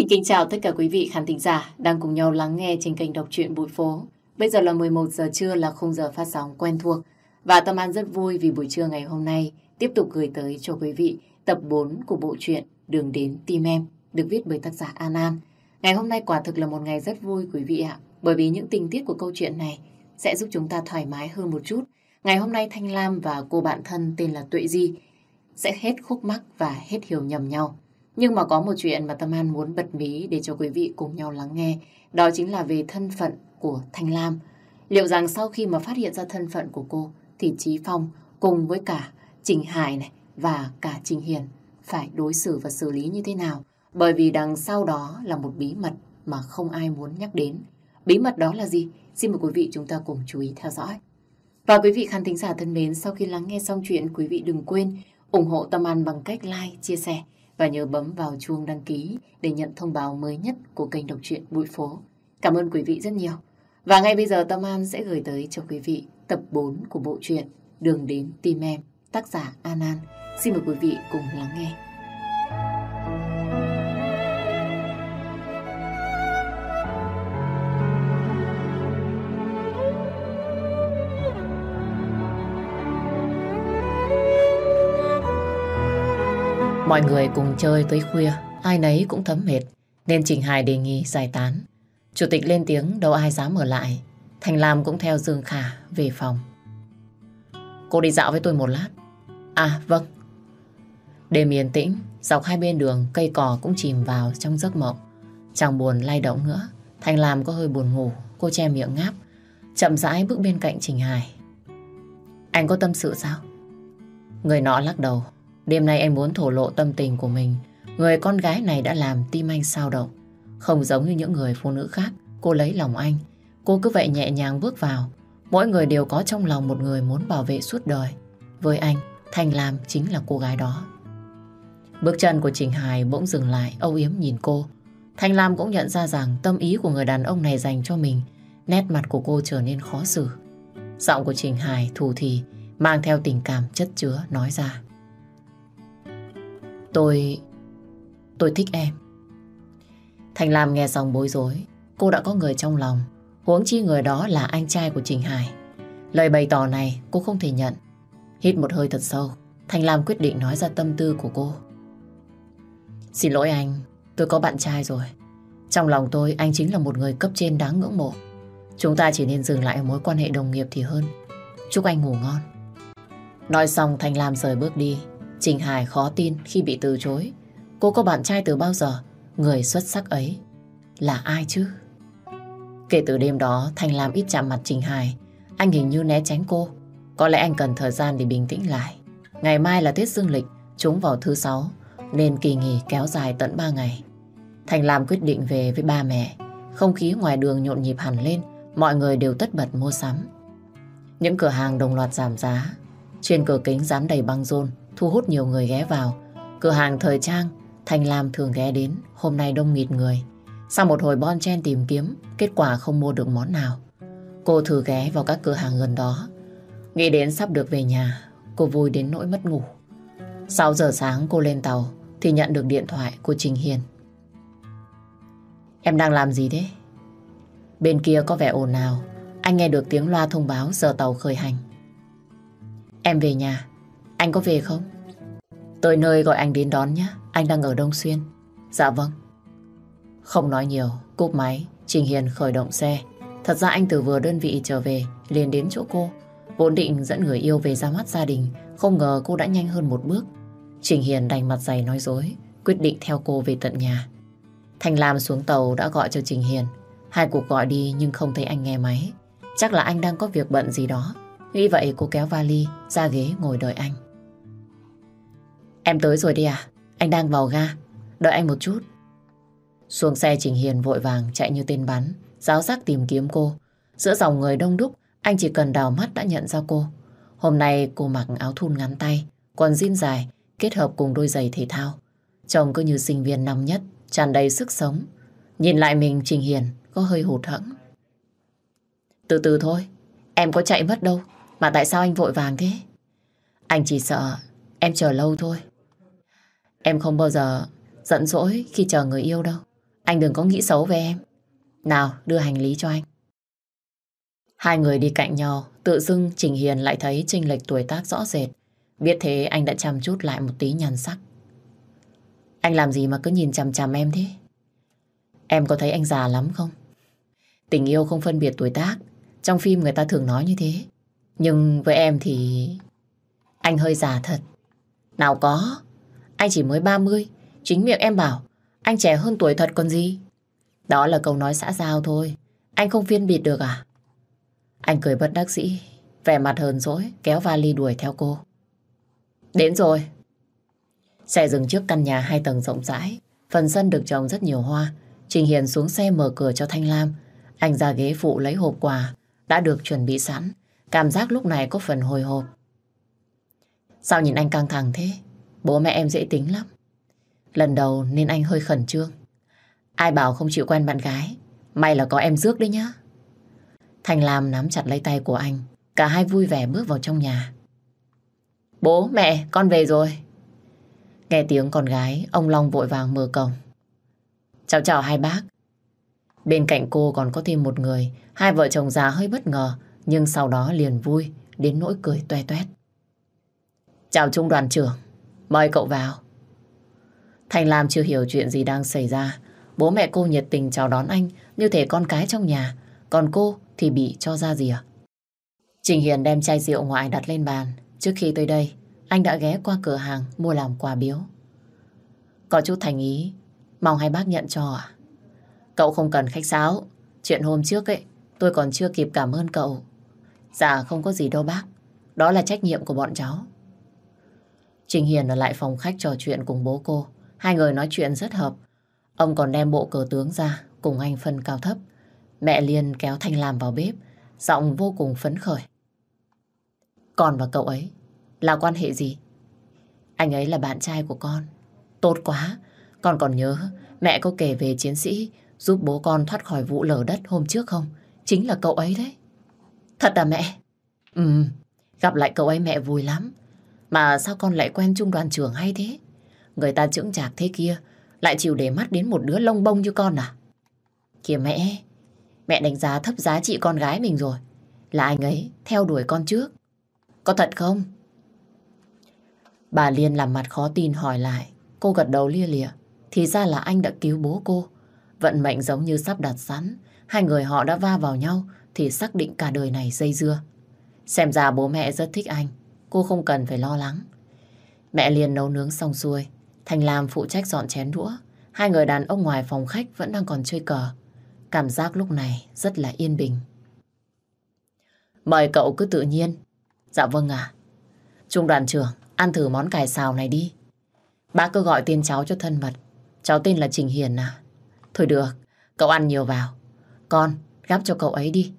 Xin kính chào tất cả quý vị khán thính giả đang cùng nhau lắng nghe trên kênh đọc truyện Bụi Phố. Bây giờ là 11 giờ trưa, là khung giờ phát sóng quen thuộc. Và Tâm An rất vui vì buổi trưa ngày hôm nay tiếp tục gửi tới cho quý vị tập 4 của bộ truyện Đường đến tim em, được viết bởi tác giả An An. Ngày hôm nay quả thực là một ngày rất vui quý vị ạ, bởi vì những tình tiết của câu chuyện này sẽ giúp chúng ta thoải mái hơn một chút. Ngày hôm nay Thanh Lam và cô bạn thân tên là Tuệ Di sẽ hết khúc mắc và hết hiểu nhầm nhau. Nhưng mà có một chuyện mà Tâm An muốn bật mí để cho quý vị cùng nhau lắng nghe. Đó chính là về thân phận của Thanh Lam. Liệu rằng sau khi mà phát hiện ra thân phận của cô thì Chí Phong cùng với cả Trình Hải này và cả Trình Hiền phải đối xử và xử lý như thế nào? Bởi vì đằng sau đó là một bí mật mà không ai muốn nhắc đến. Bí mật đó là gì? Xin mời quý vị chúng ta cùng chú ý theo dõi. Và quý vị khán thính giả thân mến, sau khi lắng nghe xong chuyện, quý vị đừng quên ủng hộ Tâm An bằng cách like, chia sẻ và nhớ bấm vào chuông đăng ký để nhận thông báo mới nhất của kênh đọc truyện Bụi Phố. Cảm ơn quý vị rất nhiều. Và ngay bây giờ Tâm An sẽ gửi tới cho quý vị tập 4 của bộ truyện Đường đến tim em, tác giả An An. Xin mời quý vị cùng lắng nghe. Mọi người cùng chơi tới khuya, ai nấy cũng thấm mệt, nên Trình Hải đề nghị giải tán. Chủ tịch lên tiếng đâu ai dám ở lại. Thành Lam cũng theo Dương Khả về phòng. Cô đi dạo với tôi một lát. À vâng. Đêm yên tĩnh, dọc hai bên đường cây cỏ cũng chìm vào trong giấc mộng. Chẳng buồn lay động nữa. Thành Lam có hơi buồn ngủ, cô che miệng ngáp, chậm rãi bước bên cạnh Trình Hải. Anh có tâm sự sao? Người nọ lắc đầu. Đêm nay anh muốn thổ lộ tâm tình của mình. Người con gái này đã làm tim anh xao động. Không giống như những người phụ nữ khác, cô lấy lòng anh. Cô cứ vậy nhẹ nhàng bước vào. Mỗi người đều có trong lòng một người muốn bảo vệ suốt đời. Với anh, Thanh Lam chính là cô gái đó. Bước chân của Trình Hải bỗng dừng lại, âu yếm nhìn cô. Thanh Lam cũng nhận ra rằng tâm ý của người đàn ông này dành cho mình. Nét mặt của cô trở nên khó xử. Giọng của Trình Hải thủ thỉ, mang theo tình cảm chất chứa, nói ra. Tôi thích em. Thanh Lam nghe xong bối rối. Cô đã có người trong lòng, huống chi người đó là anh trai của Trình Hải. Lời bày tỏ này cô không thể nhận. Hít một hơi thật sâu, Thanh Lam quyết định nói ra tâm tư của cô. Xin lỗi anh, tôi có bạn trai rồi. Trong lòng tôi, anh chính là một người cấp trên đáng ngưỡng mộ. Chúng ta chỉ nên dừng lại ở mối quan hệ đồng nghiệp thì hơn. Chúc anh ngủ ngon. Nói xong Thanh Lam rời bước đi. Trình Hải khó tin khi bị từ chối. Cô có bạn trai từ bao giờ? Người xuất sắc ấy là ai chứ? Kể từ đêm đó, Thanh Lam ít chạm mặt Trình Hải. Anh hình như né tránh cô. Có lẽ anh cần thời gian để bình tĩnh lại. Ngày mai là Tết Dương lịch, trúng vào thứ Sáu, nên kỳ nghỉ kéo dài tận 3 ngày. Thanh Lam quyết định về với ba mẹ. Không khí ngoài đường nhộn nhịp hẳn lên. Mọi người đều tất bật mua sắm. Những cửa hàng đồng loạt giảm giá. Trên cửa kính dán đầy băng rôn, thu hút nhiều người ghé vào. Cửa hàng thời trang Thanh Lam thường ghé đến, hôm nay đông nghịt người. Sau một hồi bon chen tìm kiếm, kết quả không mua được món nào. Cô thử ghé vào các cửa hàng gần đó. Nghĩ đến sắp được về nhà, cô vui đến nỗi mất ngủ. 6 giờ sáng cô lên tàu thì nhận được điện thoại của Trình Hiền. Em đang làm gì thế? Bên kia có vẻ ồn ào. Anh nghe được tiếng loa thông báo giờ tàu khởi hành. Em về nhà. Anh có về không? Tới nơi gọi anh đến đón nhé. Anh đang ở Đông Xuyên. Dạ vâng. Không nói nhiều, cúp máy, Trình Hiền khởi động xe. Thật ra anh từ vừa đơn vị trở về liền đến chỗ cô. Vốn định dẫn người yêu về ra mắt gia đình, không ngờ cô đã nhanh hơn một bước. Trình Hiền đành mặt dày nói dối, quyết định theo cô về tận nhà. Thanh Lam xuống tàu đã gọi cho Trình Hiền. 2 cuộc gọi đi nhưng không thấy anh nghe máy. Chắc là anh đang có việc bận gì đó. Nghĩ vậy cô kéo vali ra ghế ngồi đợi anh. Em tới rồi đi à? Anh đang vào ga. Đợi anh một chút. Xuống xe Trình Hiền vội vàng chạy như tên bắn, ráo rác tìm kiếm cô. Giữa dòng người đông đúc, anh chỉ cần đào mắt đã nhận ra cô. Hôm nay cô mặc áo thun ngắn tay, quần jean dài, kết hợp cùng đôi giày thể thao. Trông cứ như sinh viên năm nhất, tràn đầy sức sống. Nhìn lại mình, Trình Hiền có hơi hụt hẫng. Từ từ thôi, em có chạy mất đâu. Mà tại sao anh vội vàng thế? Anh chỉ sợ em chờ lâu thôi. Em không bao giờ giận dỗi khi chờ người yêu đâu. Anh đừng có nghĩ xấu về em. Nào, đưa hành lý cho anh. Hai người đi cạnh nhau, tự dưng Trình Hiền lại thấy chênh lệch tuổi tác rõ rệt. Biết thế anh đã chăm chút lại một tí nhan sắc. Anh làm gì mà cứ nhìn chằm chằm em thế? Em có thấy anh già lắm không? Tình yêu không phân biệt tuổi tác. Trong phim người ta thường nói như thế. Nhưng với em thì... anh hơi già thật. Nào có, anh chỉ mới 30. Chính miệng em bảo anh trẻ hơn tuổi thật còn gì. Đó là câu nói xã giao thôi. Anh không phân biệt được à? Anh cười bất đắc dĩ, vẻ mặt hờn dỗi, kéo vali đuổi theo cô. Đến rồi. Xe dừng trước căn nhà 2 tầng rộng rãi. Phần sân được trồng rất nhiều hoa. Trình Hiền xuống xe mở cửa cho Thanh Lam. Anh ra ghế phụ lấy hộp quà đã được chuẩn bị sẵn. Cảm giác lúc này có phần hồi hộp. Sao nhìn anh căng thẳng thế? Bố mẹ em dễ tính lắm. Lần đầu nên anh hơi khẩn trương. Ai bảo không chịu quen bạn gái. May là có em rước đấy nhá. Thanh Lam nắm chặt lấy tay của anh. Cả hai vui vẻ bước vào trong nhà. Bố, mẹ, con về rồi. Nghe tiếng con gái, ông Long vội vàng mở cổng. Chào chào hai bác. Bên cạnh cô còn có thêm một người. Hai vợ chồng già hơi bất ngờ, nhưng sau đó liền vui đến nỗi cười toe toét. Chào Trung đoàn trưởng, mời cậu vào. Thanh Lam chưa hiểu chuyện gì đang xảy ra. Bố mẹ cô nhiệt tình chào đón anh như thể con cái trong nhà, còn cô thì bị cho ra rìa. Trình Hiền đem chai rượu ngoại đặt lên bàn. Trước khi tới đây, anh đã ghé qua cửa hàng mua làm quà biếu. Có chút thành ý, mong hai bác nhận cho ạ. Cậu không cần khách sáo. Chuyện hôm trước ấy, tôi còn chưa kịp cảm ơn cậu. Dạ không có gì đâu bác. Đó là trách nhiệm của bọn cháu. Trình Hiền ở lại phòng khách trò chuyện cùng bố cô. Hai người nói chuyện rất hợp. Ông còn đem bộ cờ tướng ra cùng anh phân cao thấp. Mẹ liền kéo Thanh Lam vào bếp, giọng vô cùng phấn khởi. Con và cậu ấy là quan hệ gì? Anh ấy là bạn trai của con. Tốt quá. Con còn nhớ mẹ có kể về chiến sĩ giúp bố con thoát khỏi vụ lở đất hôm trước không? Chính là cậu ấy đấy. Thật à mẹ? Gặp lại cậu ấy mẹ vui lắm. Mà sao con lại quen Trung đoàn trưởng hay thế? Người ta chững chạc thế kia lại chịu để mắt đến một đứa lông bông như con à? Kìa mẹ đánh giá thấp giá trị con gái mình rồi. Là anh ấy theo đuổi con trước. Có thật không? Bà Liên làm mặt khó tin hỏi lại. Cô gật đầu lia lịa. Thì ra là anh đã cứu bố cô. Vận mệnh giống như sắp đặt sẵn. Hai người họ đã va vào nhau thì xác định cả đời này dây dưa. Xem ra bố mẹ rất thích anh. Cô không cần phải lo lắng. Mẹ Liên nấu nướng xong xuôi. Thanh Lam phụ trách dọn chén đũa. Hai người đàn ông ngoài phòng khách vẫn đang còn chơi cờ. Cảm giác lúc này rất là yên bình. Mời cậu cứ tự nhiên. Dạ vâng ạ. Trung đoàn trưởng, ăn thử món cải xào này đi. Bác cứ gọi tên cháu cho thân mật. Cháu tên là Trình Hiền à? Thôi được, cậu ăn nhiều vào. Con, gắp cho cậu ấy đi.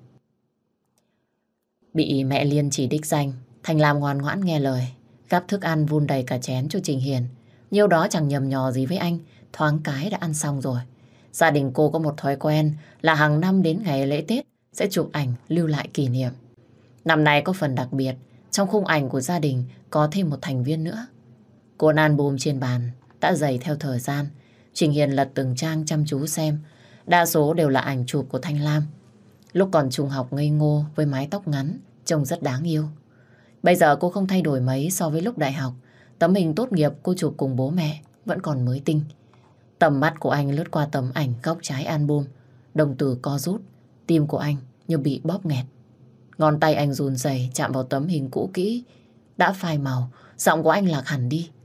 Bị mẹ Liên chỉ đích danh, Thanh Lam ngoan ngoãn nghe lời. Gắp thức ăn vun đầy cả chén cho Trình Hiền. Nhiêu đó chẳng nhầm nhò gì với anh. Thoáng cái đã ăn xong rồi. Gia đình cô có một thói quen là hàng năm đến ngày lễ Tết sẽ chụp ảnh lưu lại kỷ niệm. Năm nay có phần đặc biệt. Trong khung ảnh của gia đình có thêm một thành viên nữa. Cuốn album trên bàn đã dày theo thời gian. Trình Hiền lật từng trang chăm chú xem. Đa số đều là ảnh chụp của Thanh Lam. Lúc còn trung học ngây ngô với mái tóc ngắn, trông rất đáng yêu. Bây giờ cô không thay đổi mấy so với lúc đại học. Tấm hình tốt nghiệp cô chụp cùng bố mẹ vẫn còn mới tinh. Tầm mắt của anh lướt qua tấm ảnh góc trái album. Đồng tử co rút, tim của anh như bị bóp nghẹt. Ngón tay anh run rẩy chạm vào tấm hình cũ kỹ đã phai màu, giọng của anh lạc hẳn đi.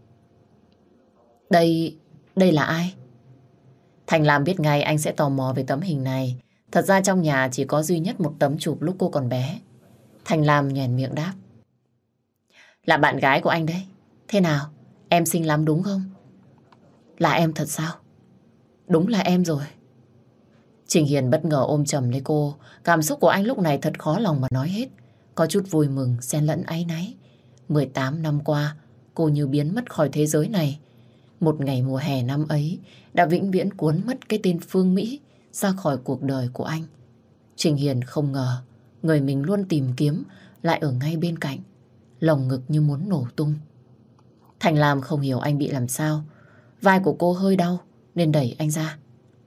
Đây là ai? Thành Lam biết ngay anh sẽ tò mò về tấm hình này. Thật ra trong nhà chỉ có duy nhất một tấm chụp lúc cô còn bé. Thành Lam nhoẻn miệng đáp. Là bạn gái của anh đấy. Thế nào? Em xinh lắm đúng không? Là em thật sao? Đúng là em rồi. Trình Hiền bất ngờ ôm chầm lấy cô. Cảm xúc của anh lúc này thật khó lòng mà nói hết. Có chút vui mừng, xen lẫn áy náy. 18 năm qua, cô như biến mất khỏi thế giới này. Một ngày mùa hè năm ấy đã vĩnh viễn cuốn mất cái tên Phương Mỹ ra khỏi cuộc đời của anh. Trình Hiền không ngờ người mình luôn tìm kiếm lại ở ngay bên cạnh. Lồng ngực như muốn nổ tung. Thành Lam không hiểu anh bị làm sao. Vai của cô hơi đau nên đẩy anh ra.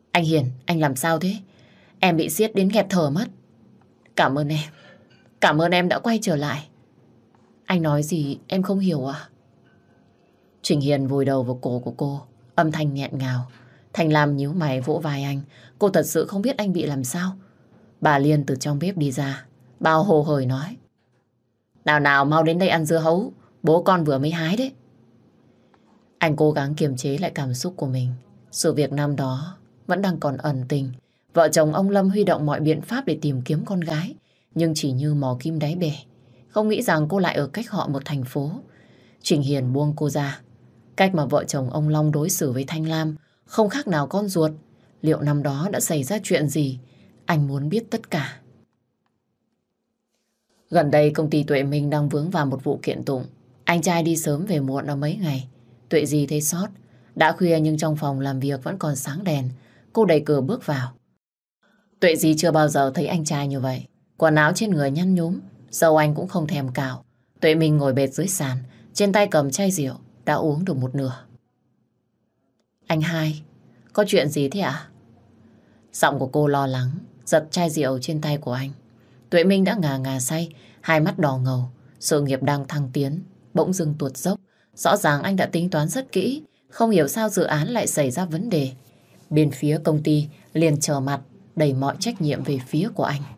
Anh Hiền, anh làm sao thế? Em bị siết đến nghẹt thở mất. Cảm ơn em. Cảm ơn em đã quay trở lại. Anh nói gì em không hiểu à? Trình Hiền vùi đầu vào cổ của cô, âm thanh nghẹn ngào. Thành Lam nhíu mày vỗ vai anh. Cô thật sự không biết anh bị làm sao. Bà Liên từ trong bếp đi ra, bao hồ hởi nói. Nào nào mau đến đây ăn dưa hấu, bố con vừa mới hái đấy. Anh cố gắng kiềm chế lại cảm xúc của mình. Sự việc năm đó vẫn đang còn ẩn tình. Vợ chồng ông Lâm huy động mọi biện pháp để tìm kiếm con gái, nhưng chỉ như mò kim đáy bể. Không nghĩ rằng cô lại ở cách họ một thành phố. Trình Hiền buông cô ra. Cách mà vợ chồng ông Long đối xử với Thanh Lam không khác nào con ruột. Liệu năm đó đã xảy ra chuyện gì? Anh muốn biết tất cả. Gần đây công ty Tuệ Minh đang vướng vào một vụ kiện tụng. Anh trai đi sớm về muộn ở mấy ngày. Tuệ Di thấy sót. Đã khuya nhưng trong phòng làm việc vẫn còn sáng đèn. Cô đẩy cửa bước vào. Tuệ Di chưa bao giờ thấy anh trai như vậy. Quần áo trên người nhăn nhúm, dâu anh cũng không thèm cạo. Tuệ Minh ngồi bệt dưới sàn, trên tay cầm chai rượu, đã uống được một nửa. Anh hai, có chuyện gì thế ạ? Giọng của cô lo lắng, giật chai rượu trên tay của anh. Tuệ Minh đã ngà ngà say, hai mắt đỏ ngầu, sự nghiệp đang thăng tiến, bỗng dưng tuột dốc. Rõ ràng anh đã tính toán rất kỹ, không hiểu sao dự án lại xảy ra vấn đề. Bên phía công ty liền trở mặt, đẩy mọi trách nhiệm về phía của anh.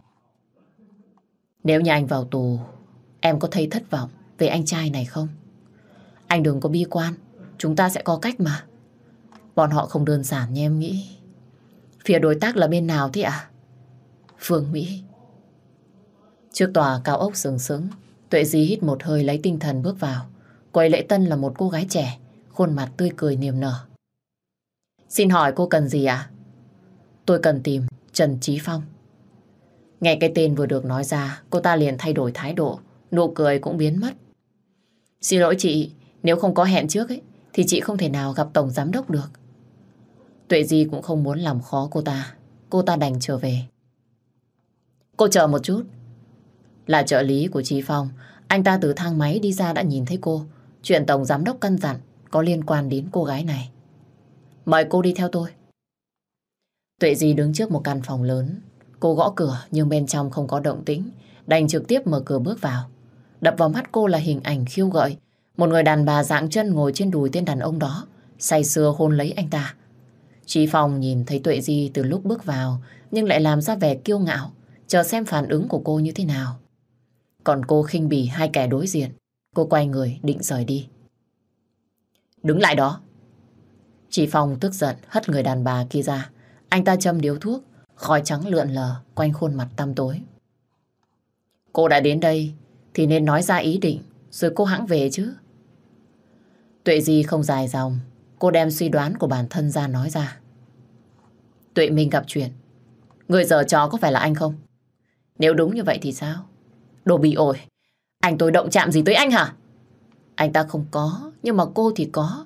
Nếu như anh vào tù, em có thấy thất vọng về anh trai này không? Anh đừng có bi quan, chúng ta sẽ có cách mà. Bọn họ không đơn giản như em nghĩ. Phía đối tác là bên nào thế ạ? Phương Mỹ. Trước tòa cao ốc sừng sững, Tuệ Di hít một hơi lấy tinh thần bước vào. Quầy lễ tân là một cô gái trẻ, khuôn mặt tươi cười niềm nở. Xin hỏi cô cần gì ạ? Tôi cần tìm Trần Chí Phong. Nghe cái tên vừa được nói ra, cô ta liền thay đổi thái độ, nụ cười cũng biến mất. Xin lỗi chị, nếu không có hẹn trước ấy, thì chị không thể nào gặp tổng giám đốc được. Tuệ Di cũng không muốn làm khó cô ta đành trở về. Cô chờ một chút. Là trợ lý của Chí Phong, anh ta từ thang máy đi ra đã nhìn thấy cô. Chuyện tổng giám đốc căn dặn có liên quan đến cô gái này. Mời cô đi theo tôi. Tuệ Di đứng trước một căn phòng lớn. Cô gõ cửa nhưng bên trong không có động tĩnh, đành trực tiếp mở cửa bước vào. Đập vào mắt cô là hình ảnh khiêu gợi. Một người đàn bà dạng chân ngồi trên đùi tên đàn ông đó, say sưa hôn lấy anh ta. Chí Phong nhìn thấy Tuệ Di từ lúc bước vào, nhưng lại làm ra vẻ kiêu ngạo, chờ xem phản ứng của cô như thế nào. Còn cô khinh bỉ hai kẻ đối diện. Cô quay người định rời đi. Đứng lại đó. Chí Phong tức giận hất người đàn bà kia ra. Anh ta châm điếu thuốc, khói trắng lượn lờ quanh khuôn mặt tăm tối. Cô đã đến đây thì nên nói ra ý định, rồi cô hãng về chứ. Tuệ Di không dài dòng, cô đem suy đoán của bản thân ra nói ra. Tuệ Minh gặp chuyện, người giở trò có phải là anh không? Nếu đúng như vậy thì sao? Đồ bị ổi, anh tôi động chạm gì tới anh hả? Anh ta không có, nhưng mà cô thì có.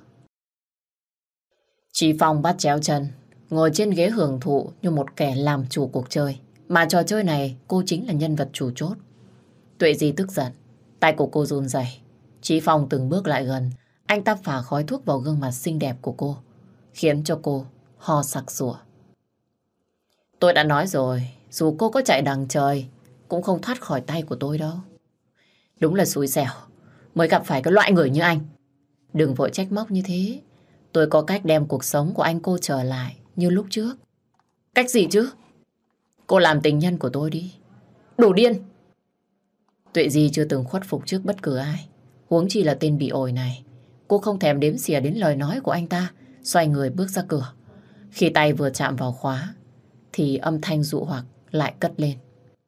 Chí Phong bắt chéo chân, ngồi trên ghế hưởng thụ như một kẻ làm chủ cuộc chơi. Mà trò chơi này cô chính là nhân vật chủ chốt. Tuệ Di tức giận, tay của cô run rẩy. Chí Phong từng bước lại gần, anh ta phả khói thuốc vào gương mặt xinh đẹp của cô, khiến cho cô ho sặc sụa. Tôi đã nói rồi, dù cô có chạy đằng trời cũng không thoát khỏi tay của tôi đâu. Đúng là xui xẻo mới gặp phải cái loại người như anh. Đừng vội trách móc như thế. Tôi có cách đem cuộc sống của anh cô trở lại như lúc trước. Cách gì chứ? Cô làm tình nhân của tôi đi. Đồ điên! Tuệ Di chưa từng khuất phục trước bất cứ ai, huống chi là tên bị ổi này. Cô không thèm đếm xỉa đến lời nói của anh ta, xoay người bước ra cửa. Khi tay vừa chạm vào khóa thì âm thanh dụ hoặc lại cất lên.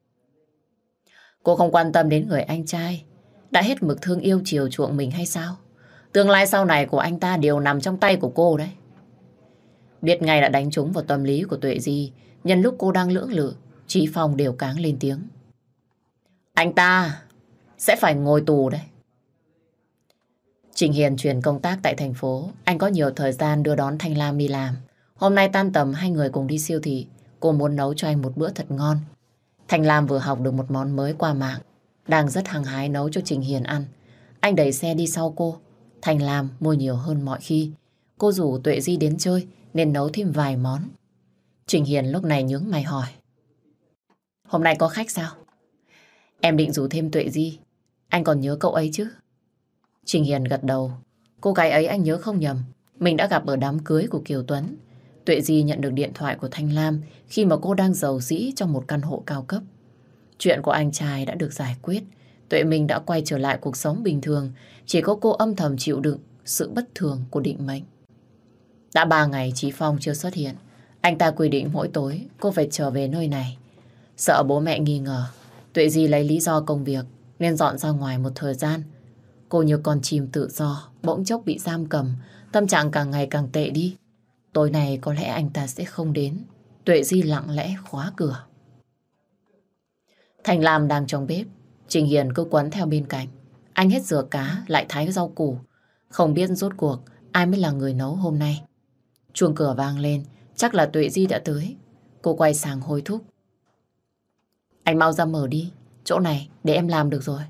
Cô không quan tâm đến người anh trai đã hết mực thương yêu chiều chuộng mình hay sao? Tương lai sau này của anh ta đều nằm trong tay của cô đấy. Biết ngay đã đánh trúng vào tâm lý của Tuệ Di. Nhân lúc cô đang lưỡng lự, Chí Phong đều cáng lên tiếng. Anh ta sẽ phải ngồi tù đấy. Trình Hiền chuyển công tác tại thành phố. Anh có nhiều thời gian đưa đón Thanh Lam đi làm. Hôm nay tan tầm hai người cùng đi siêu thị. Cô muốn nấu cho anh một bữa thật ngon. Thanh Lam vừa học được một món mới qua mạng, đang rất hăng hái nấu cho Trình Hiền ăn. Anh đẩy xe đi sau cô. Thanh Lam mua nhiều hơn mọi khi. Cô rủ Tuệ Di đến chơi nên nấu thêm vài món. Trình Hiền lúc này nhướng mày hỏi. Hôm nay có khách sao? Em định rủ thêm Tuệ Di. Anh còn nhớ cậu ấy chứ? Trình Hiền gật đầu. Cô gái ấy anh nhớ không nhầm. Mình đã gặp ở đám cưới của Kiều Tuấn. Tuệ Di nhận được điện thoại của Thanh Lam khi mà cô đang giàu dĩ trong một căn hộ cao cấp. Chuyện của anh trai đã được giải quyết. Tuệ Minh đã quay trở lại cuộc sống bình thường. Chỉ có cô âm thầm chịu đựng sự bất thường của định mệnh. Đã 3 ngày Chí Phong chưa xuất hiện. Anh ta quy định mỗi tối cô phải trở về nơi này. Sợ bố mẹ nghi ngờ, Tuệ Di lấy lý do công việc nên dọn ra ngoài một thời gian. Cô như con chim tự do, bỗng chốc bị giam cầm, tâm trạng càng ngày càng tệ đi. Tối nay có lẽ anh ta sẽ không đến. Tuệ Di lặng lẽ khóa cửa. Thành Lam đang trong bếp, Trình Hiền cứ quấn theo bên cạnh. Anh hết rửa cá, lại thái rau củ. Không biết rốt cuộc ai mới là người nấu hôm nay. Chuông cửa vang lên, chắc là Tuệ Di đã tới. Cô quay sang hối thúc. Anh mau ra mở đi, chỗ này để em làm được rồi.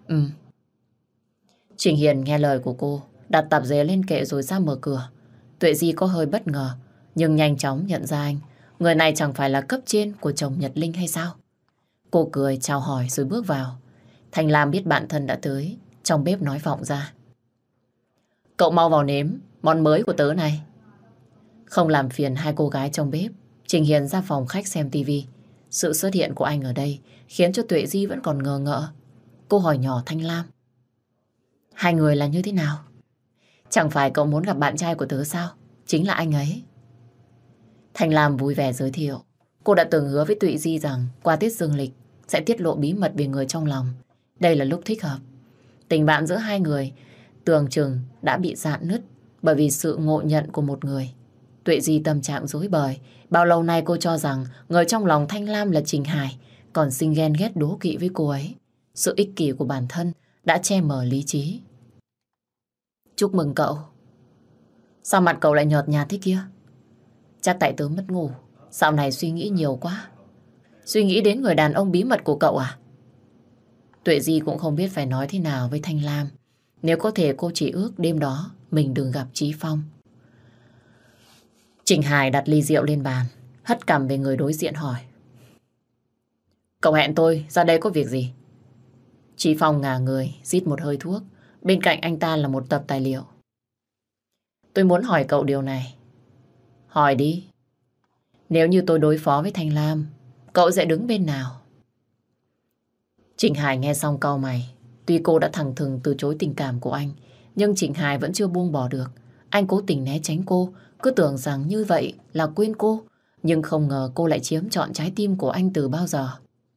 Trình Hiền nghe lời của cô, đặt tạp dề lên kệ rồi ra mở cửa. Tuệ Di có hơi bất ngờ, nhưng nhanh chóng nhận ra anh. Người này chẳng phải là cấp trên của chồng Nhật Linh hay sao? Cô cười chào hỏi rồi bước vào. Thành Lam biết bạn thân đã tới, trong bếp nói vọng ra. Cậu mau vào nếm món mới của tớ này. Không làm phiền hai cô gái trong bếp, Trình Hiền ra phòng khách xem tivi. Sự xuất hiện của anh ở đây khiến cho Tuệ Di vẫn còn ngờ ngợ. Cô hỏi nhỏ Thanh Lam. Hai người là như thế nào? Chẳng phải cậu muốn gặp bạn trai của tớ sao? Chính là anh ấy. Thanh Lam vui vẻ giới thiệu. Cô đã từng hứa với Tuệ Di rằng qua tiết dương lịch sẽ tiết lộ bí mật về người trong lòng. Đây là lúc thích hợp. Tình bạn giữa hai người tưởng chừng đã bị rạn nứt bởi vì sự ngộ nhận của một người. Tuệ Di tâm trạng rối bời. Bao lâu nay cô cho rằng người trong lòng Thanh Lam là Trình Hải, còn sinh ghen ghét đố kỵ với cô ấy. Sự ích kỷ của bản thân đã che mờ lý trí. Chúc mừng cậu. Sao mặt cậu lại nhợt nhạt thế kia? Chắc tại tớ mất ngủ. Dạo này suy nghĩ nhiều quá. Suy nghĩ đến người đàn ông bí mật của cậu à? Tuệ Di cũng không biết phải nói thế nào với Thanh Lam. Nếu có thể cô chỉ ước đêm đó mình đừng gặp Chí Phong. Trình Hải đặt ly rượu lên bàn, hất cằm về người đối diện hỏi. Cậu hẹn tôi ra đây có việc gì? Chí Phong ngả người, rít một hơi thuốc. Bên cạnh anh ta là một tập tài liệu. Tôi muốn hỏi cậu điều này. Hỏi đi. Nếu như tôi đối phó với Thanh Lam, cậu sẽ đứng bên nào? Trình Hải nghe xong cau mày. Tuy cô đã thẳng thừng từ chối tình cảm của anh, nhưng Trình Hải vẫn chưa buông bỏ được. Anh cố tình né tránh cô, cứ tưởng rằng như vậy là quên cô. Nhưng không ngờ cô lại chiếm trọn trái tim của anh từ bao giờ.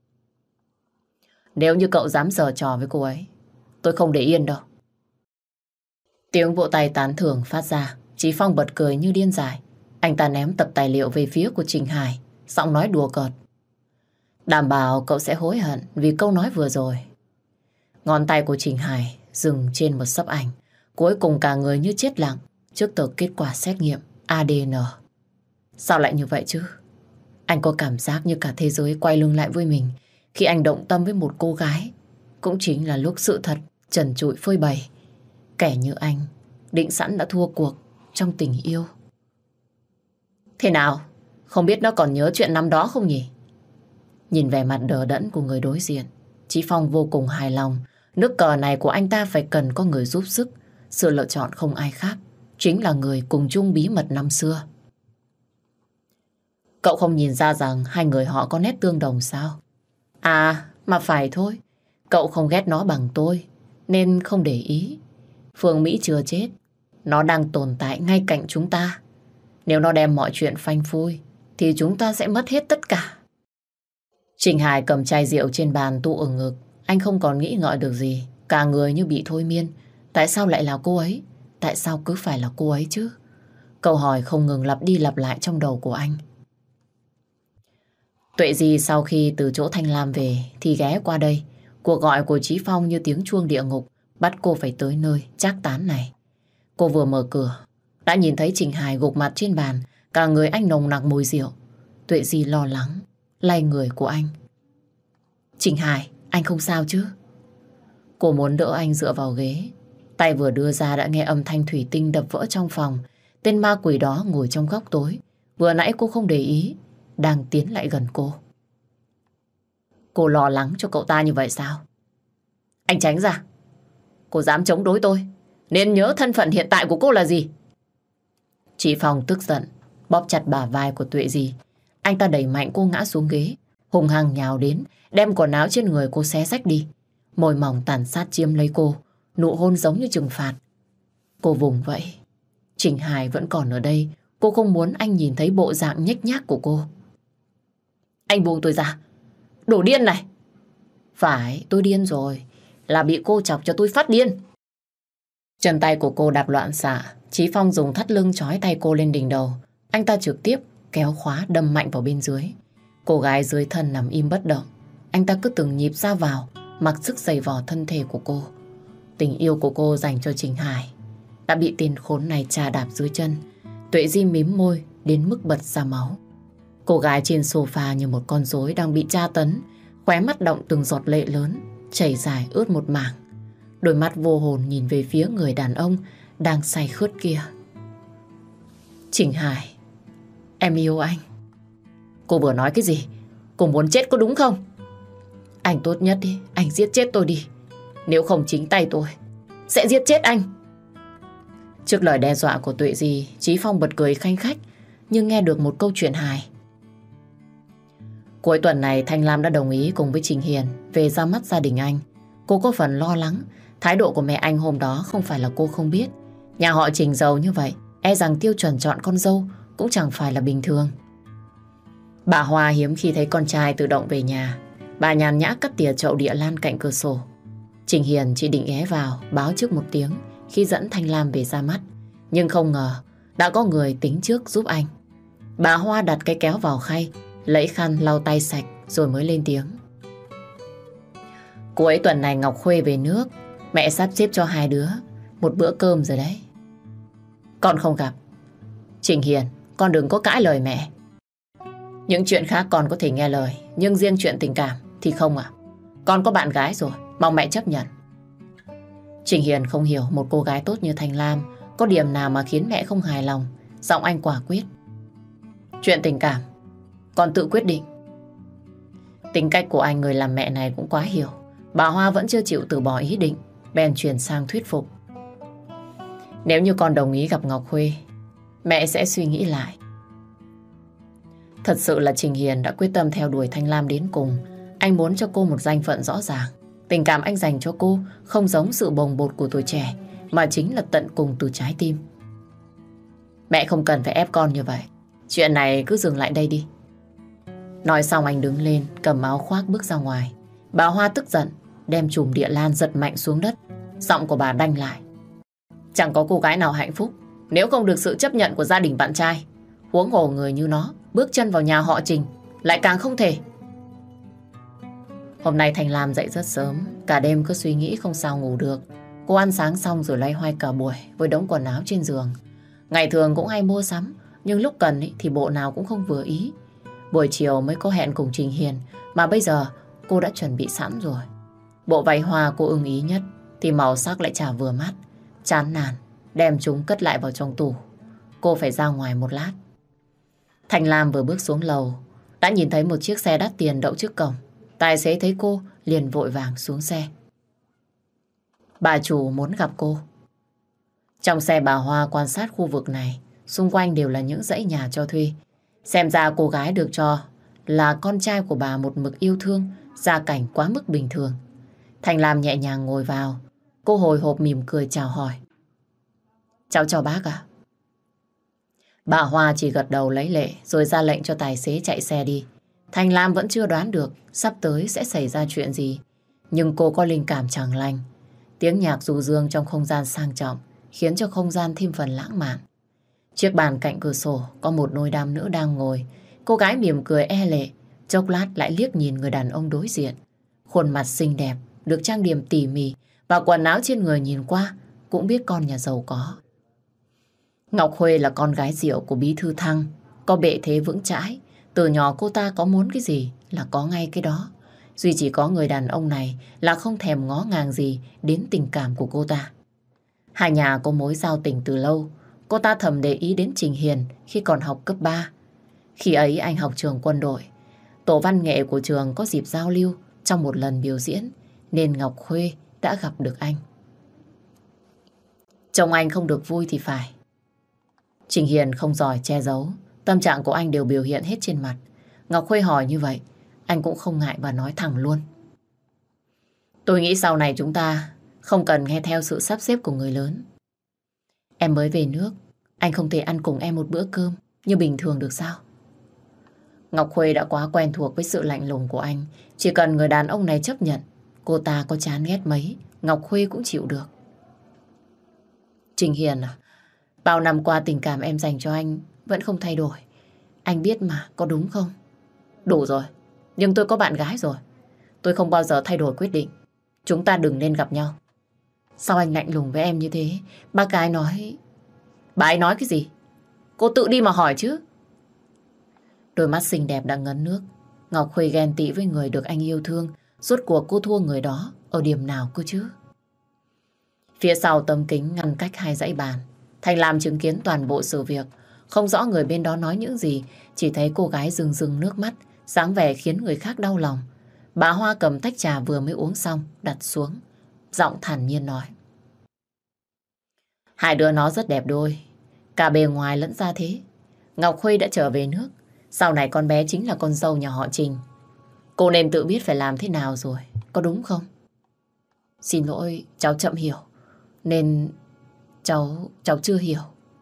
Nếu như cậu dám giở trò với cô ấy, tôi không để yên đâu. Tiếng vỗ tay tán thưởng phát ra. Chí Phong bật cười như điên dại. Anh ta ném tập tài liệu về phía của Trình Hải, giọng nói đùa cợt. Đảm bảo cậu sẽ hối hận vì câu nói vừa rồi. Ngón tay của Trình Hải dừng trên một xấp ảnh. Cuối cùng cả người như chết lặng trước tờ kết quả xét nghiệm ADN. Sao lại như vậy chứ? Anh có cảm giác như cả thế giới quay lưng lại với mình khi anh động tâm với một cô gái. Cũng chính là lúc sự thật trần trụi phơi bày. Kẻ như anh định sẵn đã thua cuộc trong tình yêu. Thế nào? Không biết nó còn nhớ chuyện năm đó không nhỉ? Nhìn vẻ mặt đờ đẫn của người đối diện, Chí Phong vô cùng hài lòng. Nước cờ này của anh ta phải cần có người giúp sức. Sự lựa chọn không ai khác, chính là người cùng chung bí mật năm xưa. Cậu không nhìn ra rằng hai người họ có nét tương đồng sao? À, mà phải thôi. Cậu không ghét nó bằng tôi, nên không để ý. Phương Mỹ chưa chết, nó đang tồn tại ngay cạnh chúng ta. Nếu nó đem mọi chuyện phanh phui, thì chúng ta sẽ mất hết tất cả. Trình Hải cầm chai rượu trên bàn tụ ở ngực. Anh không còn nghĩ ngợi được gì. Cả người như bị thôi miên. Tại sao lại là cô ấy? Tại sao cứ phải là cô ấy chứ? Câu hỏi không ngừng lặp đi lặp lại trong đầu của anh. Tuệ Di sau khi từ chỗ Thanh Lam về thì ghé qua đây. Cuộc gọi của Chí Phong như tiếng chuông địa ngục, bắt cô phải tới nơi trác tán này. Cô vừa mở cửa đã nhìn thấy Trình Hải gục mặt trên bàn, cả người anh nồng nặc mùi rượu. Tuệ Di lo lắng lay người của anh. Trình Hải, anh không sao chứ? Cô muốn đỡ anh dựa vào ghế. Tay vừa đưa ra đã nghe âm thanh thủy tinh đập vỡ trong phòng. Tên ma quỷ đó ngồi trong góc tối, vừa nãy cô không để ý, đang tiến lại gần cô. Cô lo lắng cho cậu ta như vậy sao? Anh tránh ra. Cô dám chống đối tôi, nên nhớ thân phận hiện tại của cô là gì. Chị Phong tức giận, bóp chặt bả vai của Tuệ Di. Anh ta đẩy mạnh cô ngã xuống ghế, hùng hăng nhào đến, đem quần áo trên người cô xé rách đi. Môi mỏng tàn sát chiếm lấy cô, nụ hôn giống như trừng phạt. Cô vùng vẫy. Trình Hải vẫn còn ở đây, cô không muốn anh nhìn thấy bộ dạng nhếch nhác của cô. Anh buông tôi ra. Đồ điên này. Phải, tôi điên rồi. Là bị cô chọc cho tôi phát điên. Chân tay của cô đạp loạn xạ. Chí Phong dùng thắt lưng trói tay cô lên đỉnh đầu. Anh ta trực tiếp kéo khóa đâm mạnh vào bên dưới. Cô gái dưới thân nằm im bất động. Anh ta cứ từng nhịp ra vào, mặc sức giày vò thân thể của cô. Tình yêu của cô dành cho Trình Hải đã bị tên khốn này chà đạp dưới chân. Tuệ Di mím môi đến mức bật ra máu. Cô gái trên sofa như một con rối đang bị tra tấn, khóe mắt đọng từng giọt lệ lớn, chảy dài ướt một mảng. Đôi mắt vô hồn nhìn về phía người đàn ông đang say khướt kia. Trình Hải, em yêu anh. Cô vừa nói cái gì? Cô muốn chết có đúng không? Anh tốt nhất đi, anh giết chết tôi đi. Nếu không chính tay tôi sẽ giết chết anh. Trước lời đe dọa của Tuệ Di, Chí Phong bật cười khanh khách, nhưng nghe được một câu chuyện hài. Cuối tuần này Thanh Lam đã đồng ý cùng với Trình Hiền về ra mắt gia đình anh. Cô có phần lo lắng. Thái độ của mẹ anh hôm đó không phải là cô không biết. Nhà họ Trình giàu như vậy, e rằng tiêu chuẩn chọn con dâu cũng chẳng phải là bình thường. Bà Hoa hiếm khi thấy con trai tự động về nhà. Bà nhàn nhã cắt tỉa chậu địa lan cạnh cửa sổ. Trình Hiền chỉ định ghé vào báo trước một tiếng khi dẫn Thanh Lam về ra mắt. Nhưng không ngờ đã có người tính trước giúp anh. Bà Hoa đặt cái kéo vào khay, lấy khăn lau tay sạch rồi mới lên tiếng. Cuối tuần này Ngọc Khuê về nước, mẹ sắp xếp cho hai đứa một bữa cơm rồi đấy. Con không gặp. Trình Hiền, con đừng có cãi lời mẹ. Những chuyện khác con có thể nghe lời, nhưng riêng chuyện tình cảm thì không ạ. Con có bạn gái rồi, mong mẹ chấp nhận. Trình Hiền không hiểu một cô gái tốt như Thanh Lam có điểm nào mà khiến mẹ không hài lòng. Giọng anh quả quyết. Chuyện tình cảm con tự quyết định. Tính cách của anh người làm mẹ này cũng quá hiểu. Bà Hoa vẫn chưa chịu từ bỏ ý định, bèn chuyển sang thuyết phục. Nếu như con đồng ý gặp Ngọc Khuê, mẹ sẽ suy nghĩ lại. Thật sự là Trình Hiền đã quyết tâm theo đuổi Thanh Lam đến cùng. Anh muốn cho cô một danh phận rõ ràng. Tình cảm anh dành cho cô không giống sự bồng bột của tuổi trẻ, mà chính là tận cùng từ trái tim. Mẹ không cần phải ép con như vậy. Chuyện này cứ dừng lại đây đi. Nói xong anh đứng lên, cầm áo khoác bước ra ngoài. Bà Hoa tức giận, đem chùm địa lan giật mạnh xuống đất. Giọng của bà đanh lại. Chẳng có cô gái nào hạnh phúc nếu không được sự chấp nhận của gia đình bạn trai. Huống hồ người như nó bước chân vào nhà họ Trình lại càng không thể. Hôm nay Thanh Lam dậy rất sớm, cả đêm cứ suy nghĩ không sao ngủ được. Cô ăn sáng xong rồi loay hoay cả buổi với đống quần áo trên giường. Ngày thường cũng hay mua sắm, nhưng lúc cần thì bộ nào cũng không vừa ý. Buổi chiều mới có hẹn cùng Trình Hiền, mà bây giờ cô đã chuẩn bị sẵn rồi. Bộ váy hoa cô ưng ý nhất thì màu sắc lại chả vừa mắt. Chán nản, đem chúng cất lại vào trong tủ. Cô phải ra ngoài một lát. Thanh Lam vừa bước xuống lầu đã nhìn thấy một chiếc xe đắt tiền đậu trước cổng. Tài xế thấy cô liền vội vàng xuống xe. Bà chủ muốn gặp cô. Trong xe bà Hoa quan sát khu vực này, xung quanh đều là những dãy nhà cho thuê. Xem ra cô gái được cho là con trai của bà một mực yêu thương, gia cảnh quá mức bình thường. Thanh Lam nhẹ nhàng ngồi vào. Cô hồi hộp mỉm cười chào hỏi. Cháu chào bác ạ. Bà Hoa chỉ gật đầu lấy lệ rồi ra lệnh cho tài xế chạy xe đi. Thanh Lam vẫn chưa đoán được sắp tới sẽ xảy ra chuyện gì. Nhưng cô có linh cảm chẳng lành. Tiếng nhạc du dương trong không gian sang trọng khiến cho không gian thêm phần lãng mạn. Chiếc bàn cạnh cửa sổ có một đôi nam nữ đang ngồi. Cô gái mỉm cười e lệ, chốc lát lại liếc nhìn người đàn ông đối diện. Khuôn mặt xinh đẹp, được trang điểm tỉ mỉ và quần áo trên người nhìn qua cũng biết con nhà giàu có. Ngọc Huê là con gái rượu của Bí Thư Thăng, có bệ thế vững chãi. Từ nhỏ cô ta có muốn cái gì là có ngay cái đó. Duy chỉ có người đàn ông này là không thèm ngó ngàng gì đến tình cảm của cô ta. Hai nhà có mối giao tình từ lâu. Cô ta thầm để ý đến Trình Hiền khi còn học cấp 3. Khi ấy anh học trường quân đội. Tổ văn nghệ của trường có dịp giao lưu trong một lần biểu diễn nên Ngọc Khuê đã gặp được anh. Trông anh không được vui thì phải. Trình Hiền không giỏi che giấu, tâm trạng của anh đều biểu hiện hết trên mặt. Ngọc Khuê hỏi như vậy, anh cũng không ngại và nói thẳng luôn. Tôi nghĩ sau này chúng ta không cần nghe theo sự sắp xếp của người lớn. Em mới về nước, anh không thể ăn cùng em một bữa cơm như bình thường được sao? Ngọc Khuê đã quá quen thuộc với sự lạnh lùng của anh. Chỉ cần người đàn ông này chấp nhận, cô ta có chán ghét mấy, Ngọc Khuê cũng chịu được. Trình Hiền à, bao năm qua tình cảm em dành cho anh vẫn không thay đổi. Anh biết mà, có đúng không? Đủ rồi, nhưng tôi có bạn gái rồi. Tôi không bao giờ thay đổi quyết định. Chúng ta đừng nên gặp nhau. Sao anh lạnh lùng với em như thế? Bác gái nói... Bà ấy nói cái gì? Cô tự đi mà hỏi chứ. Đôi mắt xinh đẹp đang ngấn nước. Ngọc Khuê ghen tị với người được anh yêu thương. Rốt cuộc cô thua người đó ở điểm nào cơ chứ? Phía sau tấm kính ngăn cách hai dãy bàn, Thành Lam chứng kiến toàn bộ sự việc. Không rõ người bên đó nói những gì, chỉ thấy cô gái rưng rưng nước mắt, dáng vẻ khiến người khác đau lòng. Bà Hoa cầm tách trà vừa mới uống xong, đặt xuống, giọng thản nhiên nói. Hai đứa nó rất đẹp đôi, cả bề ngoài lẫn ra thế. Ngọc Khuê đã trở về nước, sau này con bé chính là con dâu nhà họ Trình. Cô nên tự biết phải làm thế nào rồi, có đúng không? Xin lỗi, cháu chậm hiểu, nên cháu chưa hiểu.